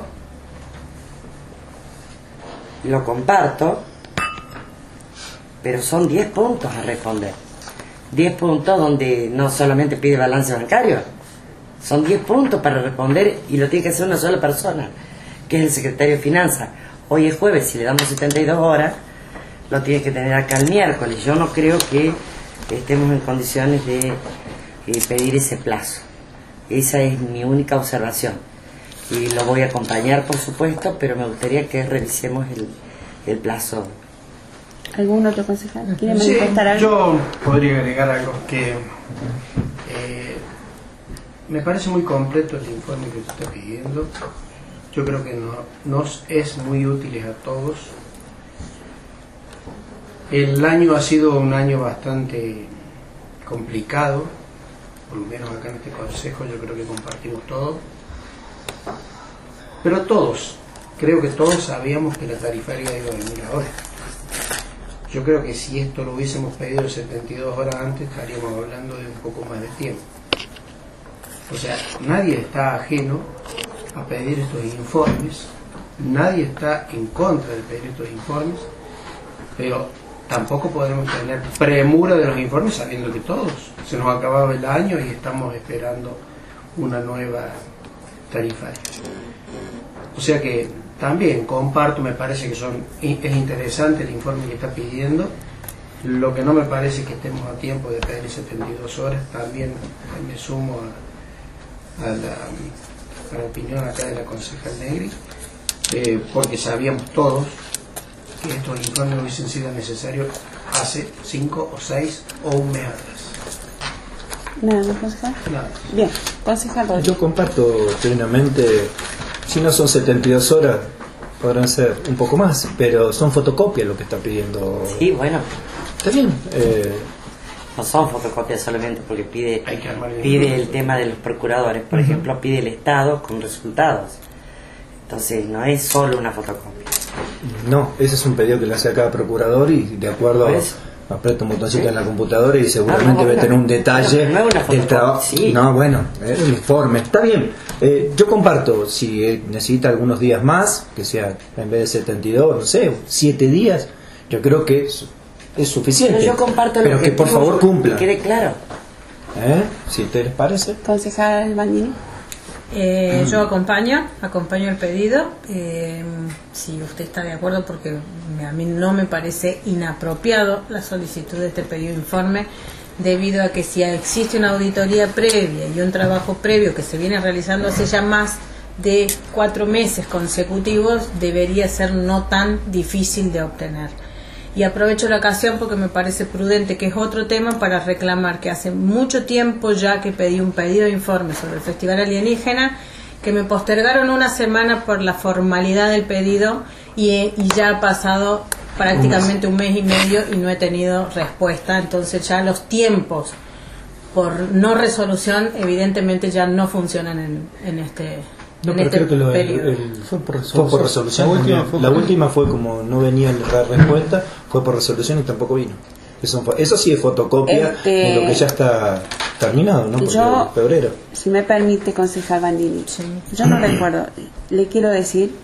lo comparto, pero son diez puntos a responder. diez puntos donde no solamente pide balance bancario, son diez puntos para responder y lo tiene que hacer una sola persona, que es el secretario de Finanzas. Hoy es jueves, si le damos setenta y dos horas, lo tiene que tener acá el miércoles. Yo no creo que estemos en condiciones de eh, pedir ese plazo. Esa es mi única observación. Y lo voy a acompañar, por supuesto, pero me gustaría que revisemos el, el plazo. ¿Algún otro concejal quiere sí, manifestar algo? Yo podría agregar algo que eh, me parece muy completo el informe que usted está pidiendo. Yo creo que no, nos es muy útil a todos. El año ha sido un año bastante complicado, por lo menos acá en este consejo yo creo que compartimos todo. Pero todos, creo que todos sabíamos que la tarifaria iba a venir ahora. Yo creo que si esto lo hubiésemos pedido setenta y dos horas antes, estaríamos hablando de un poco más de tiempo. O sea, nadie está ajeno a pedir estos informes, nadie está en contra de pedir estos informes, pero tampoco podemos tener premura de los informes sabiendo que todos se nos acababa el año y estamos esperando una nueva tarifaria. O sea que también comparto, me parece que son es interesante el informe que está pidiendo. Lo que no me parece es que estemos a tiempo de pedir setenta y dos horas. También me sumo a, a, la, a la opinión acá de la concejal Negri, eh, porque sabíamos todos que estos informes hubiesen sido necesarios hace cinco o seis o un mes atrás. Nada más, concejal. Nada. Bien, concejal Rodríguez. Yo comparto plenamente, si no son setenta y dos horas, podrán ser un poco más, pero son fotocopias lo que está pidiendo. Sí, bueno. Está bien. Eh, No son fotocopias solamente porque pide, Hay que armar el pide informe. el tema de los procuradores. Por Ujú. ejemplo, pide el Estado con resultados. Entonces, no es solo una fotocopia. no, ese es un pedido que le hace a cada procurador y de acuerdo ¿Por eso? aprieta un botoncito en la computadora y Ah, seguramente no, va a bueno. tener un detalle No, no es una del fotocopia, trabajo. sí. No, bueno, es un informe. Está bien. Eh, yo comparto, si eh, necesita algunos días más, que sea en vez de setenta y dos, no sé, siete días, yo creo que es, es suficiente. Pero yo comparto el Pero que por objetivo, favor cumpla. que quede claro. ¿Eh? Si te les parece. Concejal Bandini. Eh, yo acompaño, acompaño el pedido, eh, si usted está de acuerdo, porque me- a mí no me parece inapropiado la solicitud de este pedido de informe, debido a que si existe una auditoría previa y un trabajo previo que se viene realizando hace ya más de cuatro meses consecutivos, debería ser no tan difícil de obtener. Y aprovecho la ocasión porque me parece prudente, que es otro tema, para reclamar que hace mucho tiempo ya que pedí un pedido de informe sobre el Festival Alienígena, que me postergaron una semana por la formalidad del pedido y, y ya ha pasado prácticamente un mes y medio y no he tenido respuesta. Entonces ya los tiempos por no resolución evidentemente ya no funcionan en, en este No, en pero este creo que lo, el- periodo. el- Fue por fue por resolución. La última también. fue La por- última fue como no venía la respuesta, fue por resolución y tampoco vino. Eso, fue- eso sí es fotocopia Este- de lo que ya está terminado, ¿no? Porque Yo- en febrero. Si me permite, concejal Bandini, yo no recuerdo, le quiero decir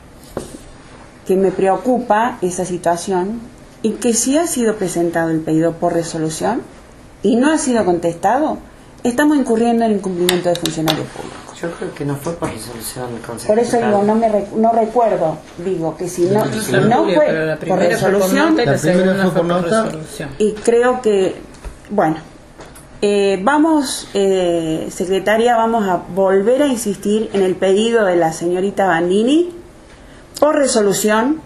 que me preocupa esa situación y que si ha sido presentado el pedido por resolución y no ha sido contestado, estamos incurriendo en incumplimiento de funcionarios públicos. Yo creo que no fue por resolución, concejal. Por eso digo, no me rec- no recuerdo, digo que si no, si Julio, no fue pero la por primera fue por resolución, nota y la La primera segunda fue fue por por nota. resolución. y creo que, bueno, eh, vamos, eh, secretaria, vamos a volver a insistir en el pedido de la señorita Bandini por resolución.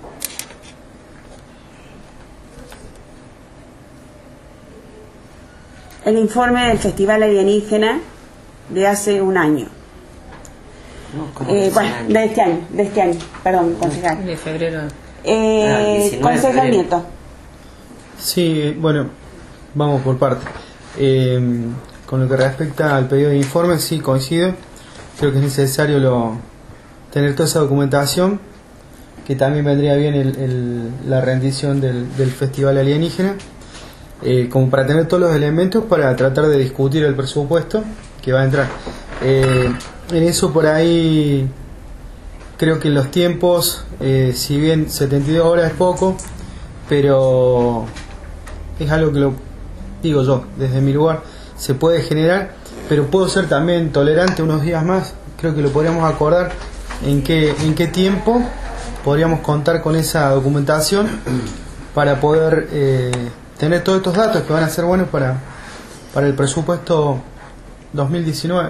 El informe del Festival Alienígena de hace un año. No, ¿cómo Eh, que bueno, hace un de año? este año, de este año, perdón, concejal. De febrero. Eh, Ah, diecinueve de concejal febrero. Nieto. Sí, bueno, vamos por parte. Eh, con lo que respecta al pedido de informe, sí coincido. Creo que es necesario lo, tener toda esa documentación, que también vendría bien el, el- la rendición del, del Festival Alienígena, eh, como para tener todos los elementos para tratar de discutir el presupuesto que va a entrar. Eh, en eso por ahí creo que los tiempos, eh, si bien setenta y dos horas es poco, pero es algo que lo digo yo, desde mi lugar, se puede generar, pero puedo ser también tolerante unos días más. Creo que lo podríamos acordar en qué, en qué tiempo podríamos contar con esa documentación para poder eh, tener todos estos datos que van a ser buenos para, para el presupuesto dos mil diecinueve.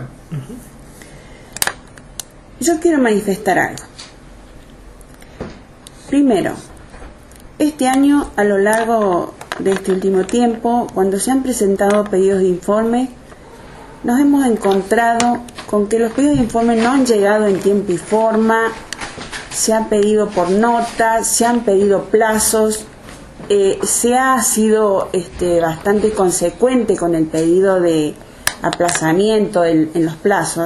Yo quiero manifestar algo. Primero, este año, a lo largo de este último tiempo, cuando se han presentado pedidos de informe, nos hemos encontrado con que los pedidos de informe no han llegado en tiempo y forma, se han pedido por nota, se han pedido plazos, eh, se ha sido este, bastante consecuente con el pedido de aplazamiento en, en los plazos.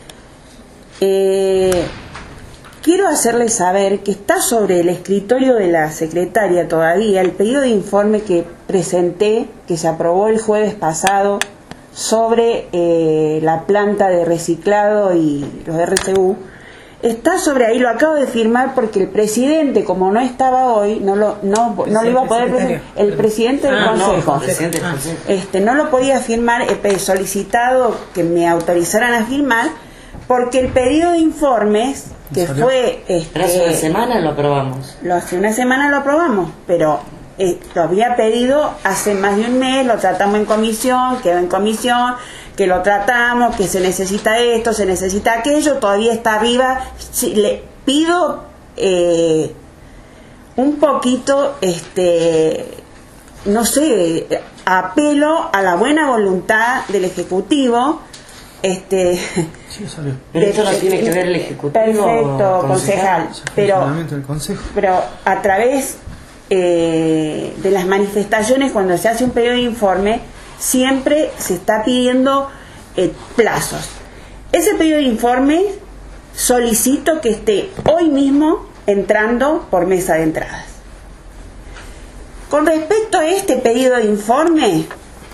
Eh, quiero hacerles saber que está sobre el escritorio de la secretaria todavía el pedido de informe que presenté, que se aprobó el jueves pasado, sobre eh, la planta de reciclado y los R C U. Está sobre ahí, lo acabo de firmar porque el presidente, como no estaba hoy, no lo, no, no lo iba a poder presentar. El presidente del Ah, no, consejo. Presidente del Ah. Consejo. Este, no lo podía firmar, he solicitado que me autorizaran a firmar, porque el pedido de informes, que ¿Salió? fue... Pero hace una Este, semana lo aprobamos. lo hace una semana lo aprobamos, pero eh, lo había pedido hace más de un mes, lo tratamos en comisión, quedó en comisión, que lo tratamos, que se necesita esto, se necesita aquello, todavía está arriba. Sí, le pido eh, un poquito, este, no sé, apelo a la buena voluntad del Ejecutivo. Este, sí, salió. Pero esto no tiene que ver el Ejecutivo. Perfecto, concejal, pero, consejo. pero a través eh, de las manifestaciones, cuando se hace un pedido de informe, siempre se está pidiendo eh, plazos. Ese pedido de informe solicito que esté hoy mismo entrando por mesa de entradas. Con respecto a este pedido de informe,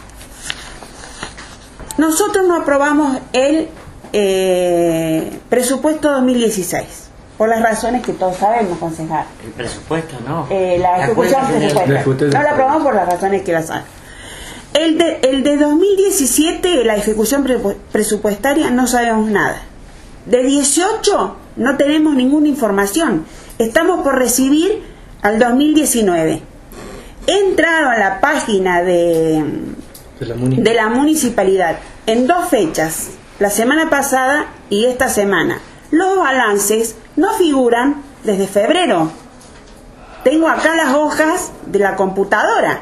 nosotros no aprobamos el eh, presupuesto dos mil dieciséis, por las razones que todos sabemos, concejal. El presupuesto no. Eh, la ejecución presupuestaria. No la aprobamos por las razones que la saben. El de, el de dos mil diecisiete, la ejecución presupuestaria, no sabemos nada. De dieciocho no tenemos ninguna información. Estamos por recibir al dos mil diecinueve. He entrado a la página de, de, la, munic- de la municipalidad en dos fechas, la semana pasada y esta semana. Los balances no figuran desde febrero. Tengo acá las hojas de la computadora.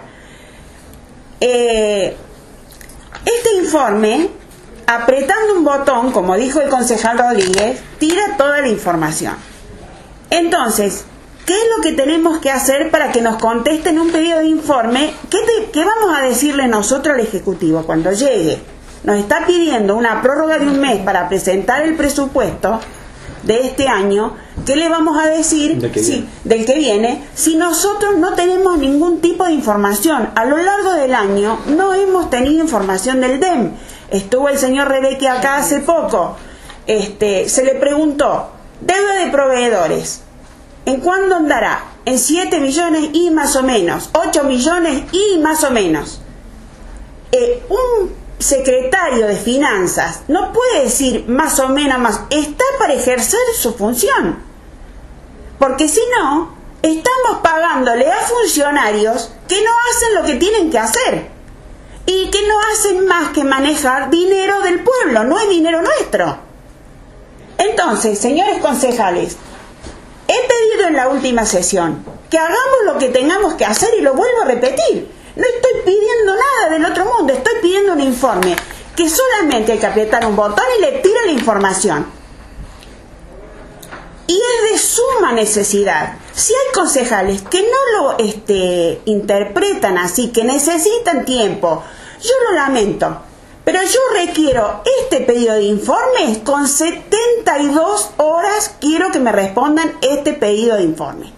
Eh, este informe, apretando un botón, como dijo el concejal Rodríguez, tira toda la información. Entonces, ¿qué es lo que tenemos que hacer para que nos contesten un pedido de informe? ¿Qué, te, qué vamos a decirle nosotros al Ejecutivo cuando llegue? Nos está pidiendo una prórroga de un mes para presentar el presupuesto de este año. ¿Qué le vamos a decir ¿De si, del que viene si nosotros no tenemos ningún tipo de información? A lo largo del año no hemos tenido información del D E M. Estuvo el señor Rebeque acá hace poco. Este, se le preguntó, deuda de proveedores, ¿en cuándo andará? En siete millones y más o menos, ocho millones y más o menos. Eh, un secretario de Finanzas no puede decir más o menos más, está para ejercer su función, porque si no, estamos pagándole a funcionarios que no hacen lo que tienen que hacer y que no hacen más que manejar dinero del pueblo, no es dinero nuestro. Entonces, señores concejales, he pedido en la última sesión que hagamos lo que tengamos que hacer y lo vuelvo a repetir. No estoy pidiendo nada del otro mundo, estoy pidiendo un informe que solamente hay que apretar un botón y le tira la información. Y es de suma necesidad. Si hay concejales que no lo este, interpretan así, que necesitan tiempo, yo lo lamento. Pero yo requiero este pedido de informes con setenta y dos horas, quiero que me respondan este pedido de informe.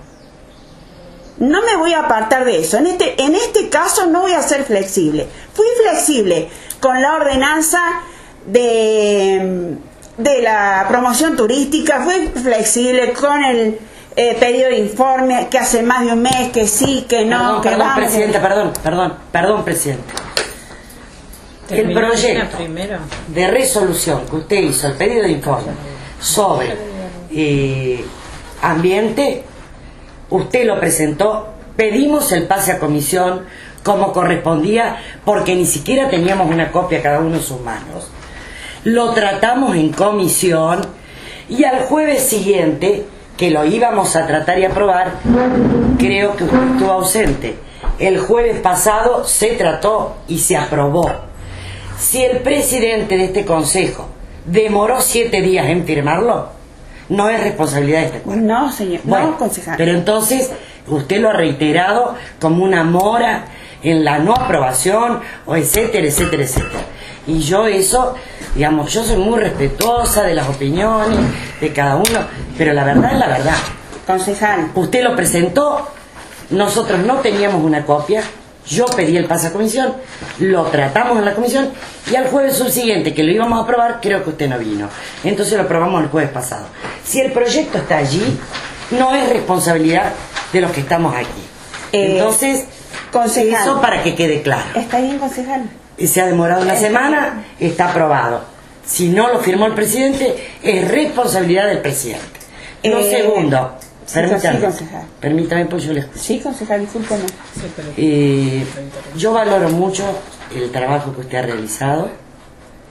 No me voy a apartar de eso. En este, en este caso no voy a ser flexible. Fui flexible con la ordenanza de, de la promoción turística, fui flexible con el eh, pedido de informe que hace más de un mes, que sí, que no, perdón, que perdón, vamos. Presidenta, perdón, perdón, perdón, Presidente. El proyecto de resolución que usted hizo, el pedido de informe sobre eh, ambiente, usted lo presentó, pedimos el pase a comisión como correspondía, porque ni siquiera teníamos una copia cada uno en sus manos. Lo tratamos en comisión y al jueves siguiente, que lo íbamos a tratar y aprobar, creo que usted estuvo ausente. El jueves pasado se trató y se aprobó. Si el presidente de este consejo demoró siete días en firmarlo, no es responsabilidad de este cuerpo. No, señor, bueno, no, concejal. Pero entonces usted lo ha reiterado como una mora en la no aprobación, o etcétera, etcétera, etcétera. Y yo eso, digamos, yo soy muy respetuosa de las opiniones de cada uno, pero la verdad es la verdad. Concejal. Usted lo presentó, nosotros no teníamos una copia, yo pedí el pase a comisión, lo tratamos en la comisión y al jueves subsiguiente que lo íbamos a aprobar, creo que usted no vino. Entonces lo aprobamos el jueves pasado. Si el proyecto está allí, no es responsabilidad de los que estamos aquí. Eh, Entonces, concejal, eso para que quede claro. ¿Está bien, concejal? Se ha demorado una semana, está aprobado. Si no lo firmó el presidente, es responsabilidad del presidente. Lo Eh, segundo, sí, permítame, sí, concejal. permítame, pues yo le escucho. Sí, concejal, discúlpeme. Eh, yo valoro mucho el trabajo que usted ha realizado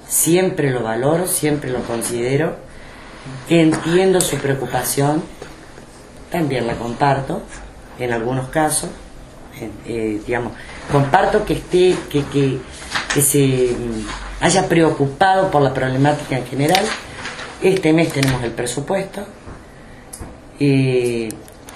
siempre lo valoro, siempre lo considero, entiendo su preocupación, también la comparto en algunos casos, eh, eh, digamos, comparto que esté, que, que, que se haya preocupado por la problemática en general. Este mes tenemos el presupuesto. Eh,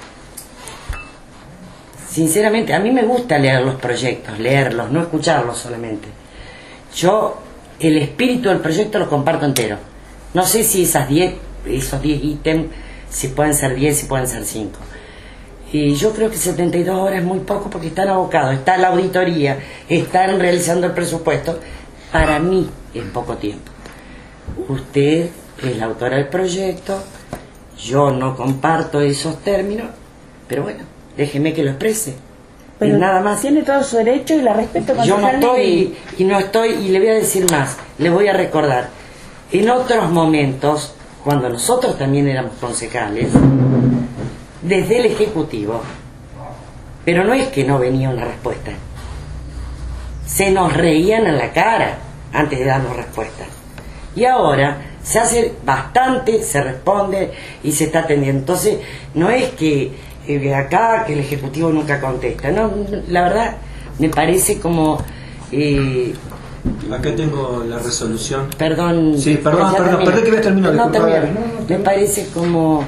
sinceramente, a mí me gusta leer los proyectos, leerlos, no escucharlos solamente. Yo el espíritu del proyecto lo comparto entero. No sé si esas diez, esos diez ítems, si pueden ser diez, si pueden ser cinco. Y yo creo que setenta y dos horas es muy poco porque están abocados, está la auditoría, están realizando el presupuesto. Para mí es poco tiempo. Usted es la autora del proyecto, yo no comparto esos términos, pero bueno, déjeme que lo exprese. Pero y nada más. Tiene todo su derecho y la respeto. Yo no estoy, y no estoy, y le voy a decir más, le voy a recordar, en otros momentos, cuando nosotros también éramos concejales, desde el Ejecutivo, pero no es que no venía una respuesta, se nos reían en la cara antes de darnos respuesta. Y ahora se hace bastante, se responde y se está atendiendo. Entonces, no es que eh, acá que el Ejecutivo nunca contesta. No, la verdad, me parece como... Eh, Acá tengo la resolución. Perdón. Sí, perdón, perdón, termino. perdón que voy a terminar. No, disculpa. termino. No, no, Me parece como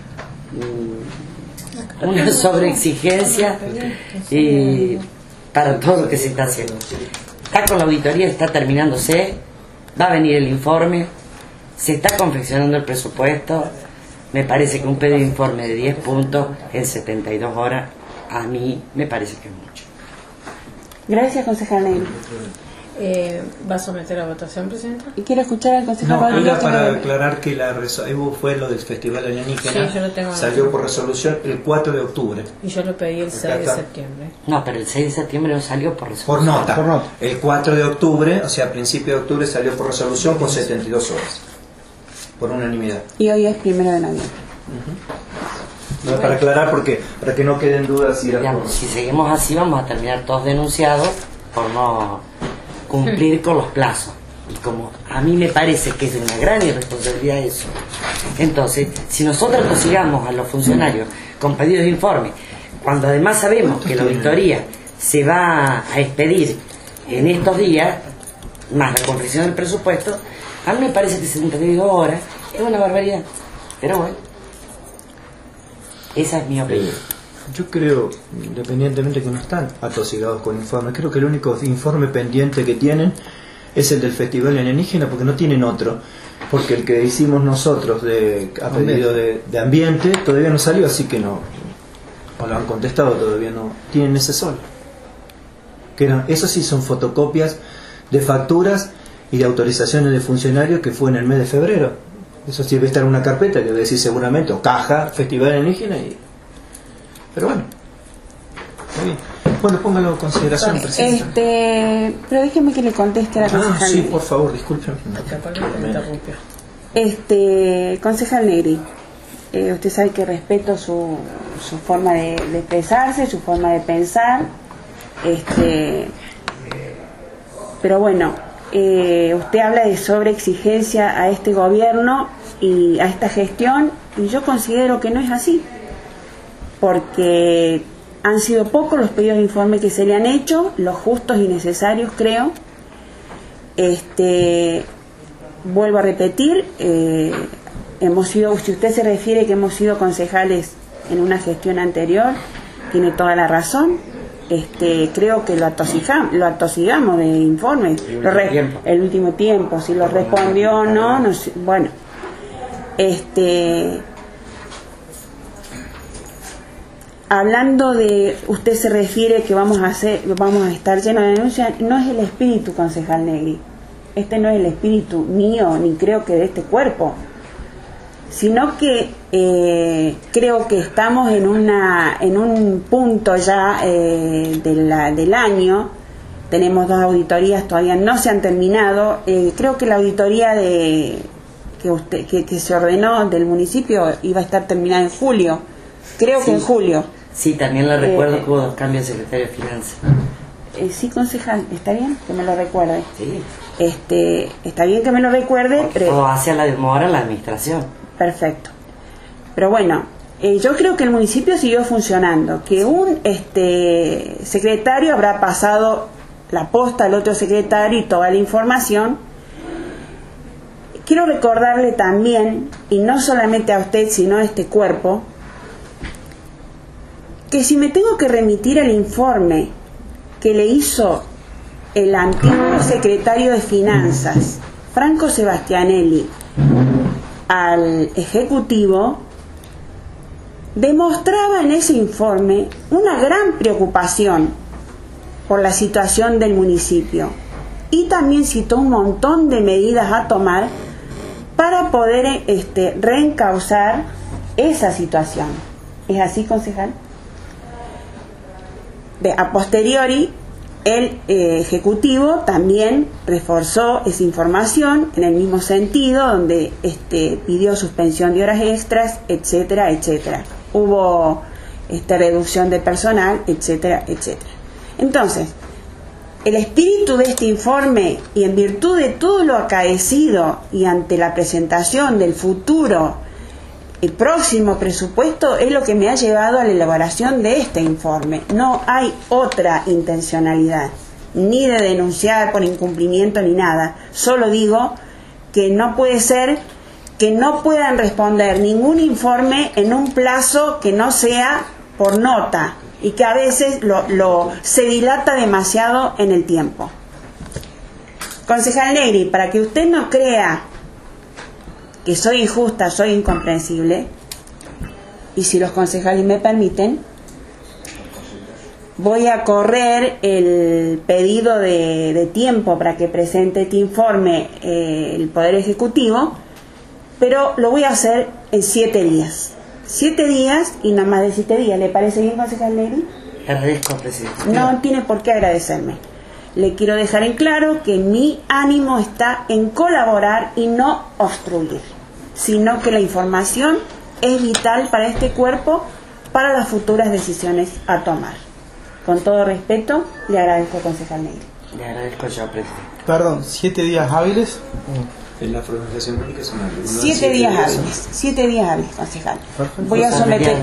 mm, una sobreexigencia eh, para todo lo que se está haciendo. Está con la auditoría, está terminándose, va a venir el informe, se está confeccionando el presupuesto. Me parece que un pedido de informe de diez puntos en setenta y dos horas, a mí me parece que es mucho. Gracias, concejal Negri. Eh, ¿Va a someter a votación, Presidenta? ¿Y quiere escuchar al concejal No, Negri? era para aclarar que la resolución fue lo del Festival Alienígena. Sí, yo lo tengo. Salió por resolución el cuatro de octubre. Y yo lo pedí el seis de está. septiembre. No, pero el seis de septiembre no salió por Por resolución. nota. Por nota. El cuatro de octubre, o sea, a principios de octubre, salió por resolución con setenta y dos horas. Por unanimidad. Y hoy es primero de noviembre. No, para aclarar, porque para que no queden dudas si era Digamos, por... si seguimos así vamos a terminar todos denunciados por no cumplir con los plazos. Y como a mí me parece que es de una gran irresponsabilidad eso, entonces, si nosotros consigamos a los funcionarios con pedidos de informe, cuando además sabemos que la auditoría se va a expedir en estos días, más la confección del presupuesto, a mí me parece que setenta y dos horas es una barbaridad. Pero bueno, esa es mi opinión. Yo creo, independientemente que no están atosigados con informes, creo que el único informe pendiente que tienen es el del Festival Alienígena, porque no tienen otro, porque el que hicimos nosotros de, a pedido de, de ambiente todavía no salió, así que no, o lo han contestado, todavía no tienen ese solo. Que eran, eso sí son fotocopias de facturas y de autorizaciones de funcionarios que fue en el mes de febrero. Eso sí debe estar en una carpeta que debe decir seguramente, o caja, Festival Alienígena, y... pero bueno, está bien. Bueno, póngalo en consideración, Presidenta. Este, pero déjeme que le conteste a la concejal Ah, sí, Negri. por favor, discúlpeme. Este, concejal Negri, eh, usted sabe que respeto su, su forma de, de expresarse, su forma de pensar, este, pero bueno, eh, usted habla de sobreexigencia a este gobierno y a esta gestión, y yo considero que no es así, porque han sido pocos los pedidos de informe que se le han hecho, los justos y necesarios, creo. Este, vuelvo a repetir, eh, hemos sido, si usted se refiere que hemos sido concejales en una gestión anterior, tiene toda la razón. Este, creo que lo atosigamos, lo atosigamos de informes. El Lo último re- tiempo. el último tiempo, si lo respondió o no, no sé, bueno. Este, hablando de, usted se refiere que vamos a hacer, vamos a estar llenos de denuncias, no es el espíritu, concejal Negri. Este no es el espíritu mío, ni creo que de este cuerpo, sino que eh, creo que estamos en una en un punto ya eh, de la, del año. Tenemos dos auditorías, todavía no se han terminado. Eh, creo que la auditoría de que usted que, que se ordenó del municipio iba a estar terminada en julio. Creo Sí. que en julio. Sí, también le recuerdo Eh, que hubo dos cambios de secretario de Finanzas. Eh, sí, concejal, ¿está bien? Que me lo recuerde. Sí. Este, está bien que me lo recuerde. Porque pero... todo hacia la demora la administración. Perfecto. Pero bueno, eh, yo creo que el municipio siguió funcionando, que un este secretario habrá pasado la posta al otro secretario y toda la información. Quiero recordarle también, y no solamente a usted, sino a este cuerpo, que si me tengo que remitir al informe que le hizo el antiguo secretario de Finanzas, Franco Sebastianelli, al Ejecutivo, demostraba en ese informe una gran preocupación por la situación del municipio y también citó un montón de medidas a tomar para poder este, reencauzar esa situación. ¿Es así, concejal? De, a posteriori, el eh, Ejecutivo también reforzó esa información en el mismo sentido, donde este, pidió suspensión de horas extras, etcétera, etcétera. Hubo este, reducción de personal, etcétera, etcétera. Entonces, el espíritu de este informe, y en virtud de todo lo acaecido y ante la presentación del futuro el próximo presupuesto, es lo que me ha llevado a la elaboración de este informe. No hay otra intencionalidad, ni de denunciar por incumplimiento ni nada. Solo digo que no puede ser que no puedan responder ningún informe en un plazo que no sea por nota y que a veces lo, lo se dilata demasiado en el tiempo. Concejal Negri, para que usted no crea que soy injusta, soy incomprensible, y si los concejales me permiten, voy a correr el pedido de, de tiempo para que presente este informe eh, el Poder Ejecutivo, pero lo voy a hacer en siete días. Siete días y no más de siete días. ¿Le parece bien, concejal Negri? Agradezco, presidente. No tiene por qué agradecerme. Le quiero dejar en claro que mi ánimo está en colaborar y no obstruir, sino que la información es vital para este cuerpo, para las futuras decisiones a tomar. Con todo respeto, le agradezco, concejal Negri. Le agradezco yo, presidente. Perdón, ¿siete días hábiles? En la formalización pública es una Siete, siete días hábiles, siete días hábiles, concejal. Voy a someter,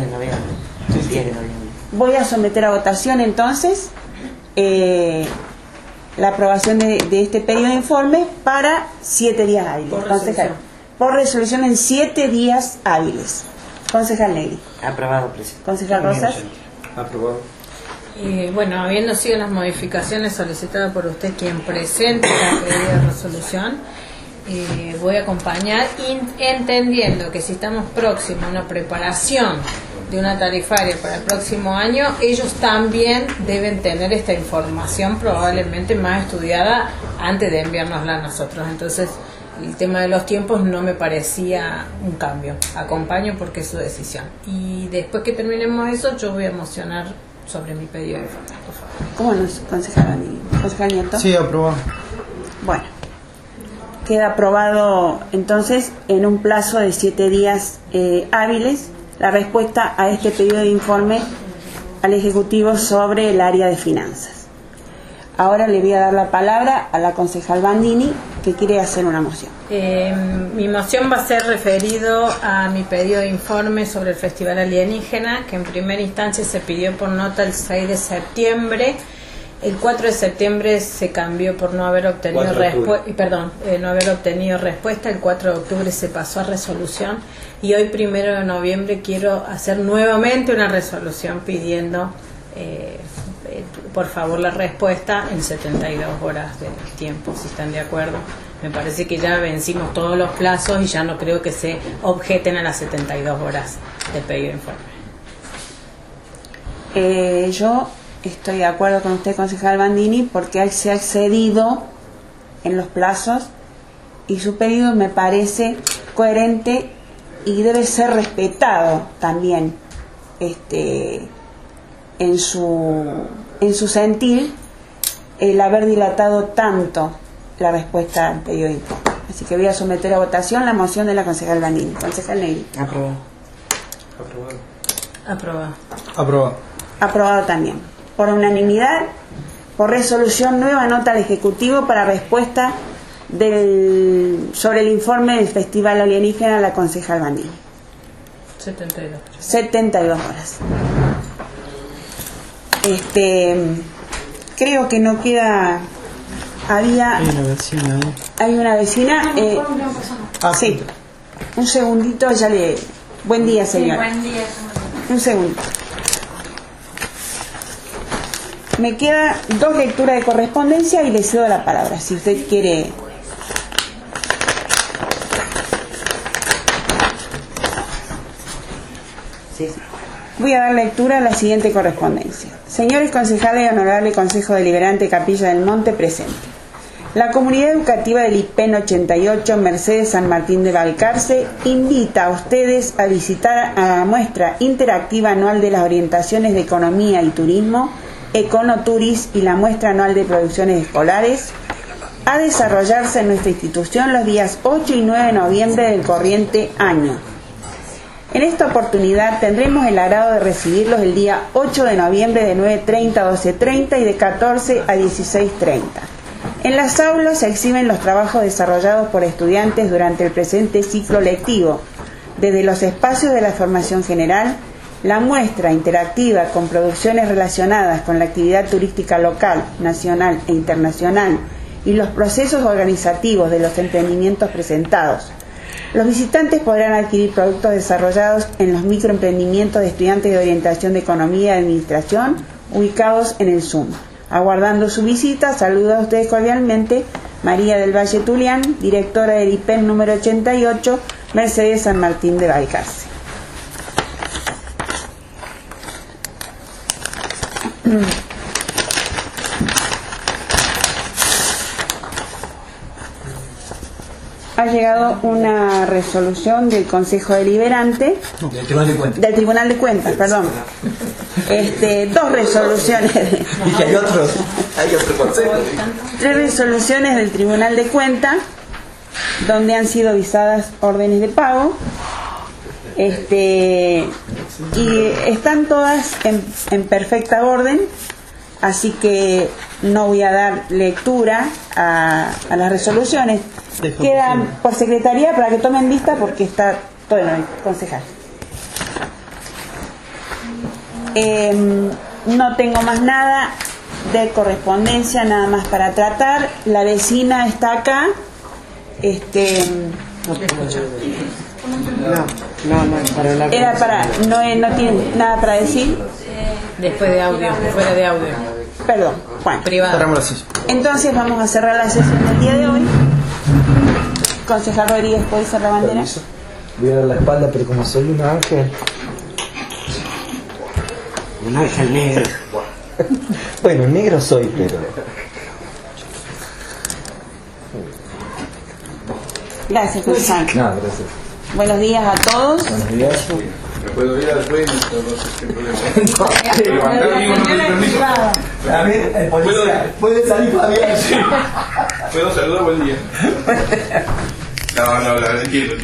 voy a someter a votación entonces eh, la aprobación de, de este pedido de informe para siete días hábiles. Por concejal, resolución. Por resolución en siete días hábiles. Concejal Negri. Aprobado, presidente. Concejal Rosas. Aprobado. Y bueno, habiendo sido las modificaciones solicitadas por usted, quien presente la pedida de resolución, eh, voy a acompañar, in, entendiendo que si estamos próximos a una preparación de una tarifaria para el próximo año, ellos también deben tener esta información probablemente más estudiada antes de enviárnosla a nosotros. Entonces, el tema de los tiempos no me parecía un cambio. Acompaño porque es su decisión. Y después que terminemos eso, yo voy a mocionar sobre mi pedido de informe, por favor. ¿Cómo no, concejal, concejal Nieto? Sí, aprobado. Bueno, queda aprobado entonces en un plazo de siete días eh, hábiles la respuesta a este pedido de informe al Ejecutivo sobre el área de finanzas. Ahora le voy a dar la palabra a la concejal Bandini, que quiere hacer una moción. Eh, mi moción va a ser referido a mi pedido de informe sobre el Festival Alienígena, que en primera instancia se pidió por nota el seis de septiembre. El cuatro de septiembre se cambió por no haber obtenido respuesta, perdón, eh, no haber obtenido respuesta. El cuatro de octubre se pasó a resolución y hoy primero de noviembre quiero hacer nuevamente una resolución pidiendo eh, eh, por favor la respuesta en setenta y dos horas de tiempo, si están de acuerdo. Me parece que ya vencimos todos los plazos y ya no creo que se objeten a las setenta y dos horas de pedido de informe. Eh, yo estoy de acuerdo con usted, concejal Bandini, porque se ha excedido en los plazos y su pedido me parece coherente y debe ser respetado también este en su en su sentir el haber dilatado tanto la respuesta al pedido de informe. Así que voy a someter a votación la moción de la concejal Bandini. Concejal Negri. Aprobado. Aprobado. Aprobado. Aprobado. Aprobado también. Por unanimidad, Por resolución, nueva nota al Ejecutivo para respuesta del, sobre el informe del Festival Alienígena a la concejal Bandini. setenta y dos. setenta y dos horas. Este, creo que no queda. Había. Hay una vecina ahí. Hay una vecina. Eh, Ah, sí. Un segundito, ya le. Buen día, señora. Sí, buen día. Un segundo. Me queda dos lecturas de correspondencia y le cedo la palabra, si usted quiere. Sí. Voy a dar lectura a la siguiente correspondencia. Señores concejales y honorable Consejo Deliberante Capilla del Monte presente. La comunidad educativa del I P E N ochenta y ocho Mercedes San Martín de Balcarce invita a ustedes a visitar a la muestra interactiva anual de las orientaciones de economía y turismo, Econoturis, y la muestra anual de producciones escolares, a desarrollarse en nuestra institución los días ocho y nueve de noviembre del corriente año. En esta oportunidad tendremos el agrado de recibirlos el día ocho de noviembre de nueve treinta a doce treinta y de catorce a dieciséis treinta. En las aulas se exhiben los trabajos desarrollados por estudiantes durante el presente ciclo lectivo, desde los espacios de la formación general, la muestra interactiva con producciones relacionadas con la actividad turística local, nacional e internacional y los procesos organizativos de los emprendimientos presentados. Los visitantes podrán adquirir productos desarrollados en los microemprendimientos de estudiantes de orientación de economía y administración ubicados en el Zoom. Aguardando su visita, saluda a ustedes cordialmente María del Valle Tulián, directora del I P E N número ochenta y ocho, Mercedes San Martín de Balcarce. Ha llegado una resolución del Consejo Deliberante Del Tribunal de Cuentas. del Tribunal de Cuentas, perdón. Este, dos resoluciones. Y que hay otro, hay otro consejo. Tres resoluciones del Tribunal de Cuentas donde han sido visadas órdenes de pago. Este, y están todas en, en perfecta orden, así que no voy a dar lectura a, a las resoluciones. Quedan por secretaría para que tomen vista porque está todo en el concejal. Eh, no tengo más nada de correspondencia, nada más para tratar. La vecina está acá. Este, No, no, no, para la era para, no, no tiene nada para decir. Después de audio, fuera de audio. Perdón, bueno. Privado. Cerramos la silla. Entonces vamos a cerrar la sesión del día de hoy. Concejal Rodríguez, ¿puede ser la bandera? Permiso. Voy a dar la espalda, pero como soy un ángel. Un ángel negro. Bueno, negro soy, pero. Gracias, concejal. No, gracias. Buenos días a todos. Buenos días. ¿Me puedo ir al dueño? No sé qué problema. A ver, el policía. Puede salir Fabián. ¿Puedo saludar? Buen día. No, no, la entiendo.